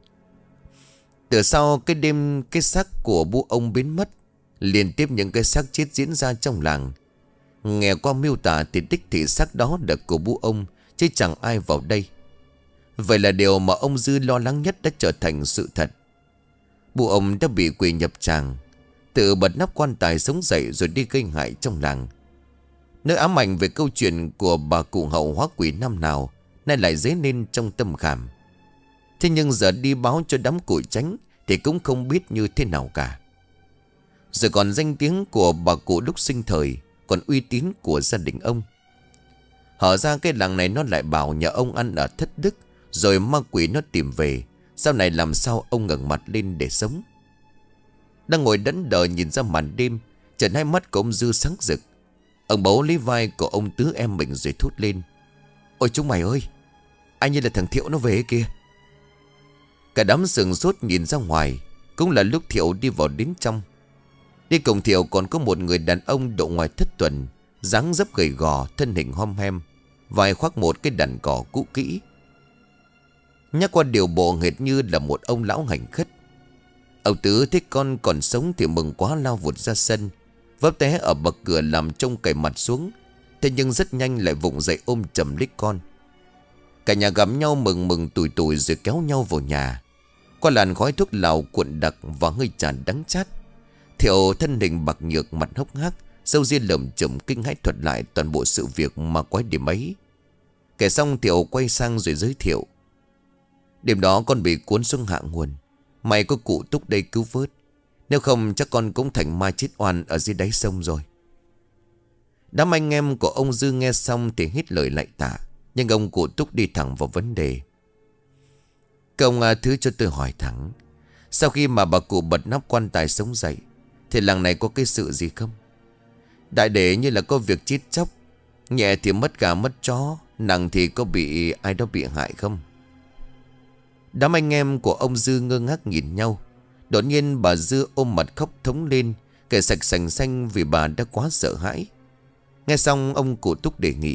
Từ sau cái đêm cái xác của bu ông biến mất, liên tiếp những cái xác chết diễn ra trong làng. Nghe qua miêu tả thì đích thị xác đó là của bu ông, chứ chẳng ai vào đây. Vậy là điều mà ông Dư lo lắng nhất đã trở thành sự thật. Bu ông đã bị quỷ nhập tràng, tự bật nắp quan tài sống dậy rồi đi gây hại trong làng. Nơi ám ảnh về câu chuyện của bà cụ hậu hóa quỷ năm nào nay lại dấy lên trong tâm khảm. Thế nhưng giờ đi báo cho đám củi tránh thì cũng không biết như thế nào cả. Rồi còn danh tiếng của bà cụ lúc sinh thời, còn uy tín của gia đình ông. Hở ra cái làng này nó lại bảo nhà ông ăn ở thất đức, rồi ma quỷ nó tìm về. Sau này làm sao ông ngẩng mặt lên để sống. Đang ngồi đẫn đờ nhìn ra màn đêm, chợt hai mắt của ông Dư sáng rực. Ông bấu lấy vai của ông Tứ em mình rồi thốt lên: "Ôi chúng mày ơi, anh như là thằng Thiệu nó về kìa." Cả đám sừng sốt nhìn ra ngoài. Cũng là lúc Thiệu đi vào đến trong. Đi cùng Thiệu còn có một người đàn ông độ ngoài thất tuần, dáng dấp gầy gò, thân hình hom hem, vai khoác một cái đàn cỏ cũ kỹ. Nhắc qua điều bộ hệt như là một ông lão hành khất. Ông Tứ thấy con còn sống thì mừng quá, lao vụt ra sân, vấp té ở bậc cửa làm trông cày mặt xuống. Thế nhưng rất nhanh lại vùng dậy ôm chầm lấy con. Cả nhà gắm nhau mừng mừng tủi tủi rồi kéo nhau vào nhà. Qua làn khói thuốc lào cuộn đặc và hơi tràn đắng chát, Thiệu thân hình bạc nhược, mặt hốc hác, râu ria lởm chởm kinh hãi thuật lại toàn bộ sự việc mà quái điểm ấy. Kể xong Thiệu quay sang rồi giới thiệu: "Đêm đó con bị cuốn xuống hạ nguồn, may có cụ Túc đây cứu vớt, nếu không chắc con cũng thành ma chết oan ở dưới đáy sông rồi." Đám anh em của ông Dư nghe xong thì hít lời lạy tạ. Nhưng ông cụ Túc đi thẳng vào vấn đề: "Công thứ cho tôi hỏi thẳng, sau khi mà bà cụ bật nắp quan tài sống dậy thì làng này có cái sự gì không? Đại để như là có việc chết chóc, nhẹ thì mất gà mất chó, nặng thì có bị ai đó bị hại không?" Đám anh em của ông Dư ngơ ngác nhìn nhau. Đột nhiên bà Dư ôm mặt khóc thống lên, kể sạch sành xanh vì bà đã quá sợ hãi. Nghe xong ông cụ Túc đề nghị: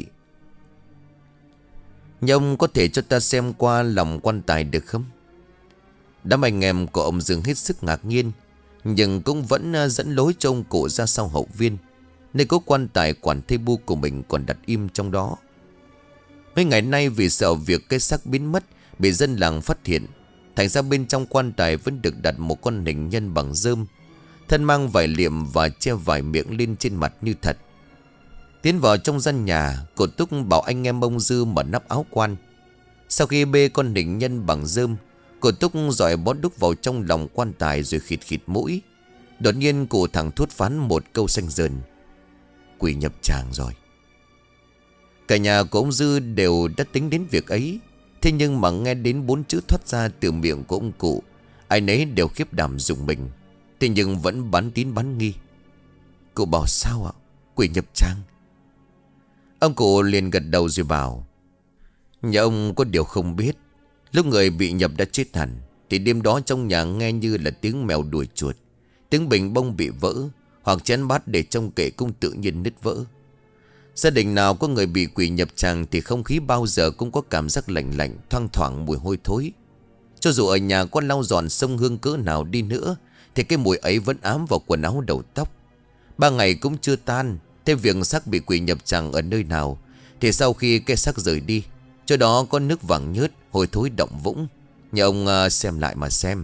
"Nhà ông có thể cho ta xem qua lòng quan tài được không?" Đám anh em của ông Dương hết sức ngạc nhiên, nhưng cũng vẫn dẫn lối cho ông cụ ra sau hậu viên, nơi có quan tài quản thây bu của mình còn đặt im trong đó. Mấy ngày nay vì sợ việc cái xác biến mất bị dân làng phát hiện, thành ra bên trong quan tài vẫn được đặt một con hình nhân bằng rơm, thân mang vải liệm và che vải miệng lên trên mặt như thật. Tiến vào trong gian nhà, cụ Túc bảo anh em ông Dư mở nắp áo quan. Sau khi bê con hình nhân bằng rơm, cụ Túc dọi bó đúc vào trong lòng quan tài rồi khịt khịt mũi. Đột nhiên cụ thẳng thốt phán một câu xanh dờn: "Quỷ nhập tràng rồi." Cả nhà của ông Dư đều đã tính đến việc ấy. Thế nhưng mà nghe đến 4 chữ thoát ra từ miệng của ông cụ, ai nấy đều khiếp đảm rùng mình. Thế nhưng vẫn bán tín bán nghi: "Cụ bảo sao ạ? Quỷ nhập tràng?" Ông cụ liền gật đầu rồi bảo: "Nhà ông có điều không biết, lúc người bị nhập đã chết hẳn thì đêm đó trong nhà nghe như là tiếng mèo đuổi chuột, tiếng bình bông bị vỡ, hoặc chén bát để trong kệ cũng tự nhiên nứt vỡ. Gia đình nào có người bị quỷ nhập tràng thì không khí bao giờ cũng có cảm giác lạnh lạnh, thoang thoảng mùi hôi thối. Cho dù ở nhà có lau dọn xông hương cỡ nào đi nữa thì cái mùi ấy vẫn ám vào quần áo đầu tóc. 3 ngày cũng chưa tan. Thế việc xác bị quỷ nhập tràng ở nơi nào thì sau khi cái xác rời đi, chỗ đó có nước vàng nhớt, hôi thối động vũng. Nhà ông xem lại mà xem."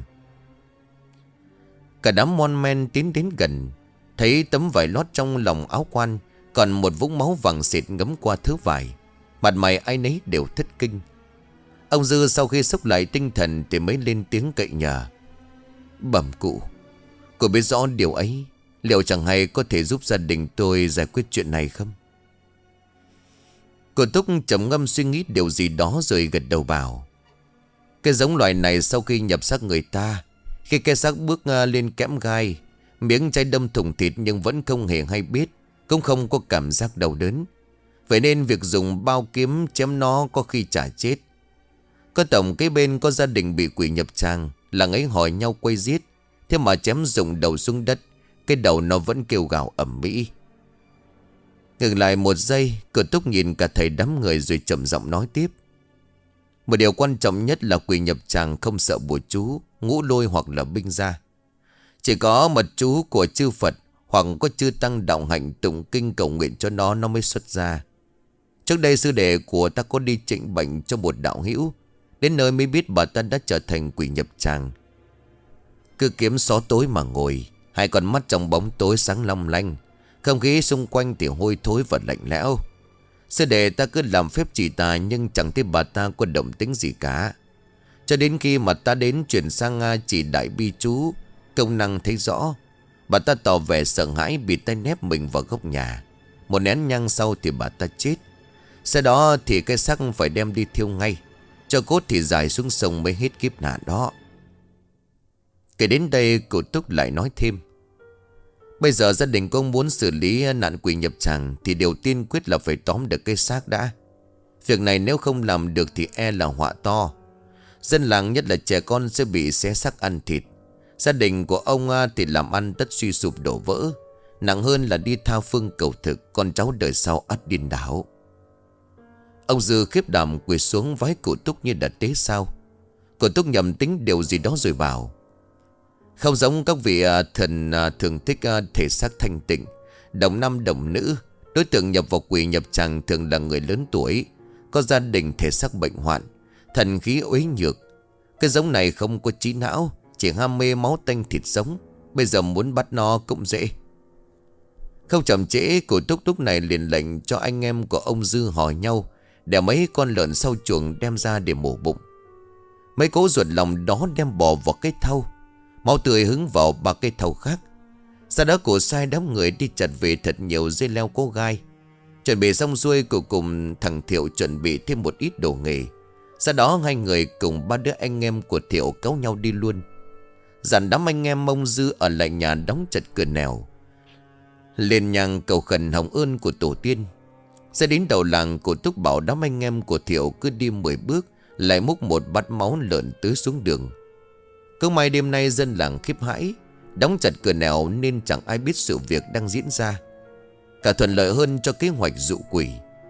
Cả đám mon men tiến đến gần, thấy tấm vải lót trong lòng áo quan còn một vũng máu vàng xịt ngấm qua thớ vải. Mặt mày ai nấy đều thất kinh. Ông Dư sau khi xốc lại tinh thần thì mới lên tiếng cậy nhờ: "Bẩm cụ biết rõ điều ấy, liệu chẳng hay có thể giúp gia đình tôi giải quyết chuyện này không?" Cụ Túc trầm ngâm suy nghĩ điều gì đó rồi gật đầu bảo: "Cái giống loài này sau khi nhập xác người ta, khi cái xác bước lên kẽm gai, miếng chai đâm thủng thịt nhưng vẫn không hề hay biết, cũng không có cảm giác đau đớn. Vậy nên việc dùng bao kiếm chém nó có khi chả chết. Có tổng cái bên có gia đình bị quỷ nhập tràng, làng ấy hỏi nhau quay giết, thế mà chém dùng đầu xuống đất, cái đầu nó vẫn kêu gào ầm ĩ." Ngừng lại một giây, Cụ Túc nhìn cả thầy đám người rồi trầm giọng nói tiếp. Một điều quan trọng nhất là quỷ nhập tràng không sợ bùa chú, ngũ lôi hoặc là binh gia. Chỉ có mật chú của chư Phật hoặc có chư Tăng đạo hạnh tụng kinh cầu nguyện cho nó mới xuất ra. Trước đây sư đệ của ta có đi trị bệnh cho một đạo hữu, đến nơi mới biết bà ta đã trở thành quỷ nhập tràng. Cứ kiếm xó tối mà ngồi, hai con mắt trong bóng tối sáng long lanh, không khí xung quanh thì hôi thối và lạnh lẽo. Sư đệ ta cứ làm phép chỉ tà nhưng chẳng thấy bà ta có động tính gì cả. Cho đến khi mà ta đến chuyển sang chỉ đại bi chú, công năng thấy rõ. Bà ta tỏ vẻ sợ hãi, bị tay nép mình vào góc nhà. Một nén nhang sau thì bà ta chết. Sau đó thì cái xác phải đem đi thiêu ngay, cho cốt thì giải xuống sông mới hết kiếp nạn đó. Kể đến đây cụ Túc lại nói thêm. Bây giờ gia đình con muốn xử lý nạn quỷ nhập tràng thì điều tiên quyết là phải tóm được cái xác đã. Việc này nếu không làm được thì e là họa to. Dân làng nhất là trẻ con sẽ bị xé xác ăn thịt. Gia đình của ông thì làm ăn tất suy sụp đổ vỡ. Nặng hơn là đi tha phương cầu thực, con cháu đời sau ắt điên đảo. Ông Dư khiếp đảm quỳ xuống vái cụ Túc như đặt tế sao. Cụ Túc nhầm tính điều gì đó rồi bảo. Không giống các vị thần thường thích thể xác thanh tịnh, đồng nam đồng nữ. Đối tượng nhập vào quỷ nhập tràng thường là người lớn tuổi, có gia đình thể xác bệnh hoạn, thần khí uế nhược. Cái giống này không có trí não, chỉ ham mê máu tanh thịt sống. Bây giờ muốn bắt nó cũng dễ. Không chậm trễ, cụ Túc lúc này liền lệnh cho anh em của ông Dư hỏi nhau để mấy con lợn sau chuồng đem ra để mổ bụng. Mấy cố ruột lòng đó đem bò vào cái thau, máu tươi hứng vào ba cây thau khác. Sau đó cụ sai đám người đi chặt về thật nhiều dây leo có gai. Chuẩn bị xong xuôi, cụ cùng thằng Thiệu chuẩn bị thêm một ít đồ nghề. Sau đó hai người cùng ba đứa anh em của Thiệu cáu nhau đi luôn. Dặn đám anh em ông Dư ở lại nhà đóng chặt cửa nẻo, lên nhang cầu khẩn hồng ơn của tổ tiên. Sẽ đến đầu làng, cụ Túc bảo đám anh em của Thiệu cứ đi 10 bước lại múc một bát máu lợn tưới xuống đường. Cũng may đêm nay dân làng khiếp hãi, đóng chặt cửa nẻo nên chẳng ai biết sự việc đang diễn ra. Cả thuận lợi hơn cho kế hoạch dụ quỷ.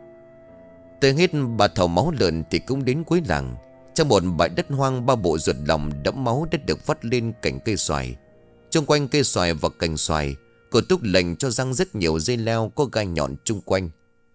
Tới hết bà thầu máu lợn thì cũng đến cuối làng. Trong một bãi đất hoang, ba bộ ruột lòng đẫm máu đã được vắt lên cành cây xoài. Xung quanh cây xoài và cành xoài, cụ Túc lệnh cho răng rất nhiều dây leo có gai nhọn chung quanh.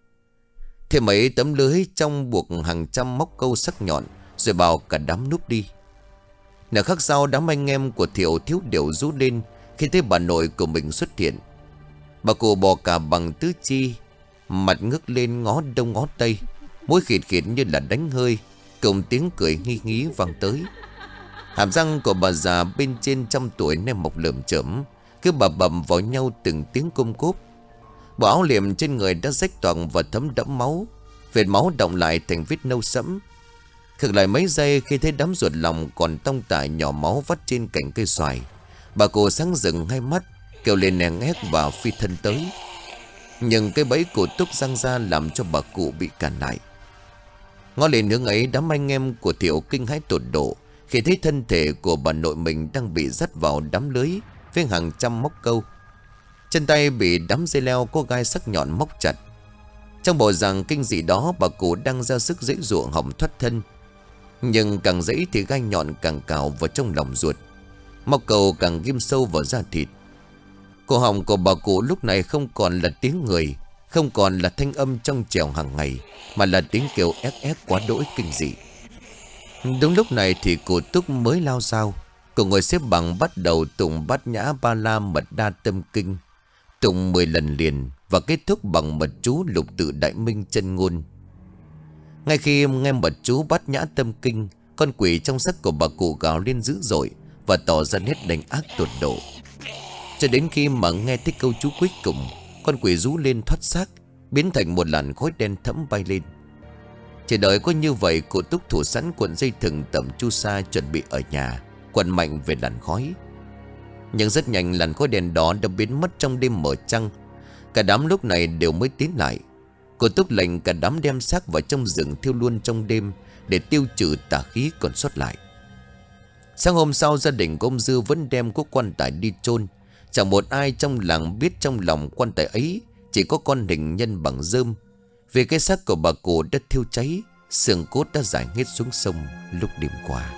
Thêm mấy tấm lưới trong buộc hàng trăm móc câu sắc nhọn, rồi bảo cả đám núp đi. Nửa khắc sau, đám anh em của Thiệu thiếu điều rú lên khi thấy bà nội của mình xuất hiện. Bà cụ bò cả bằng tứ chi, mặt ngước lên ngó đông ngó tây, mũi khịt khịt như là đánh hơi, cùng tiếng cười nghi ngí vang tới. Hàm răng của bà già bên trên 100 tuổi nay mọc lởm chởm, cứ bà bầm vào nhau từng tiếng côm cốp. Bộ áo liệm trên người đã rách toạc và thấm đẫm máu, vệt máu đọng lại thành vết nâu sẫm. Khựng lại mấy giây khi thấy đám ruột lòng còn tông tả nhỏ máu vắt trên cành cây xoài, bà cụ sáng rừng hai mắt, kêu lên nè ngét và phi thân tới. Nhưng cái bẫy của Túc giăng ra làm cho bà cụ bị cản lại. Ngó lên hướng ấy, đám anh em của Thiệu kinh hãi tột độ khi thấy thân thể của bà nội mình đang bị dắt vào đám lưới với hàng trăm móc câu. Chân tay bị đám dây leo có gai sắc nhọn móc chặt. Trong bộ dạng kinh dị đó, bà cụ đang ra sức giãy giụa hòng thoát thân. Nhưng càng giãy thì gai nhọn càng cào vào trong lòng ruột, móc câu càng ghim sâu vào da thịt. Cổ họng của bà cụ lúc này không còn là tiếng người, không còn là thanh âm trong trẻo hàng ngày, mà là tiếng kêu ép ép quá đỗi kinh dị. Đúng lúc này thì cụ Túc mới lao sao. Cô ngồi xếp bằng bắt đầu tụng bát nhã ba la mật đa tâm kinh, tụng 10 lần liền và kết thúc bằng mật chú lục tự đại minh chân ngôn. Ngay khi nghe mật chú bát nhã tâm kinh, con quỷ trong xác của bà cụ gào lên dữ dội và tỏ ra nét đánh ác tột độ. Cho đến khi mà nghe thấy câu chú cuối cùng, con quỷ rú lên thoát xác, biến thành một làn khói đen thẫm bay lên. Chỉ đợi có như vậy, cụ Túc thủ sẵn cuộn dây thừng tẩm chu sa chuẩn bị ở nhà, quằn mạnh về làn khói. Nhưng rất nhanh làn khói đen đó đã biến mất trong đêm mở trăng. Cả đám lúc này đều mới tiến lại. Cụ Túc lệnh cả đám đem xác vào trong rừng thiêu luôn trong đêm để tiêu trừ tà khí còn sót lại. Sáng hôm sau, gia đình của ông Dư vẫn đem cố quan tài đi chôn. Chẳng một ai trong làng biết trong lòng quan tài ấy chỉ có con hình nhân bằng rơm. Vì cái xác của bà cụ đã thiêu cháy, xương cốt đã rải hết xuống sông lúc đêm qua.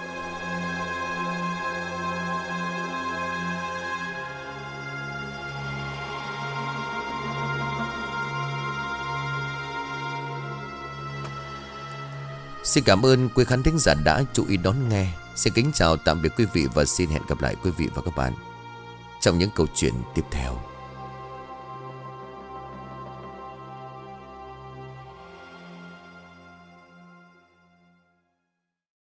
Xin cảm ơn quý khán thính giả đã chú ý đón nghe. Xin kính chào tạm biệt quý vị và xin hẹn gặp lại quý vị và các bạn trong những câu chuyện tiếp theo.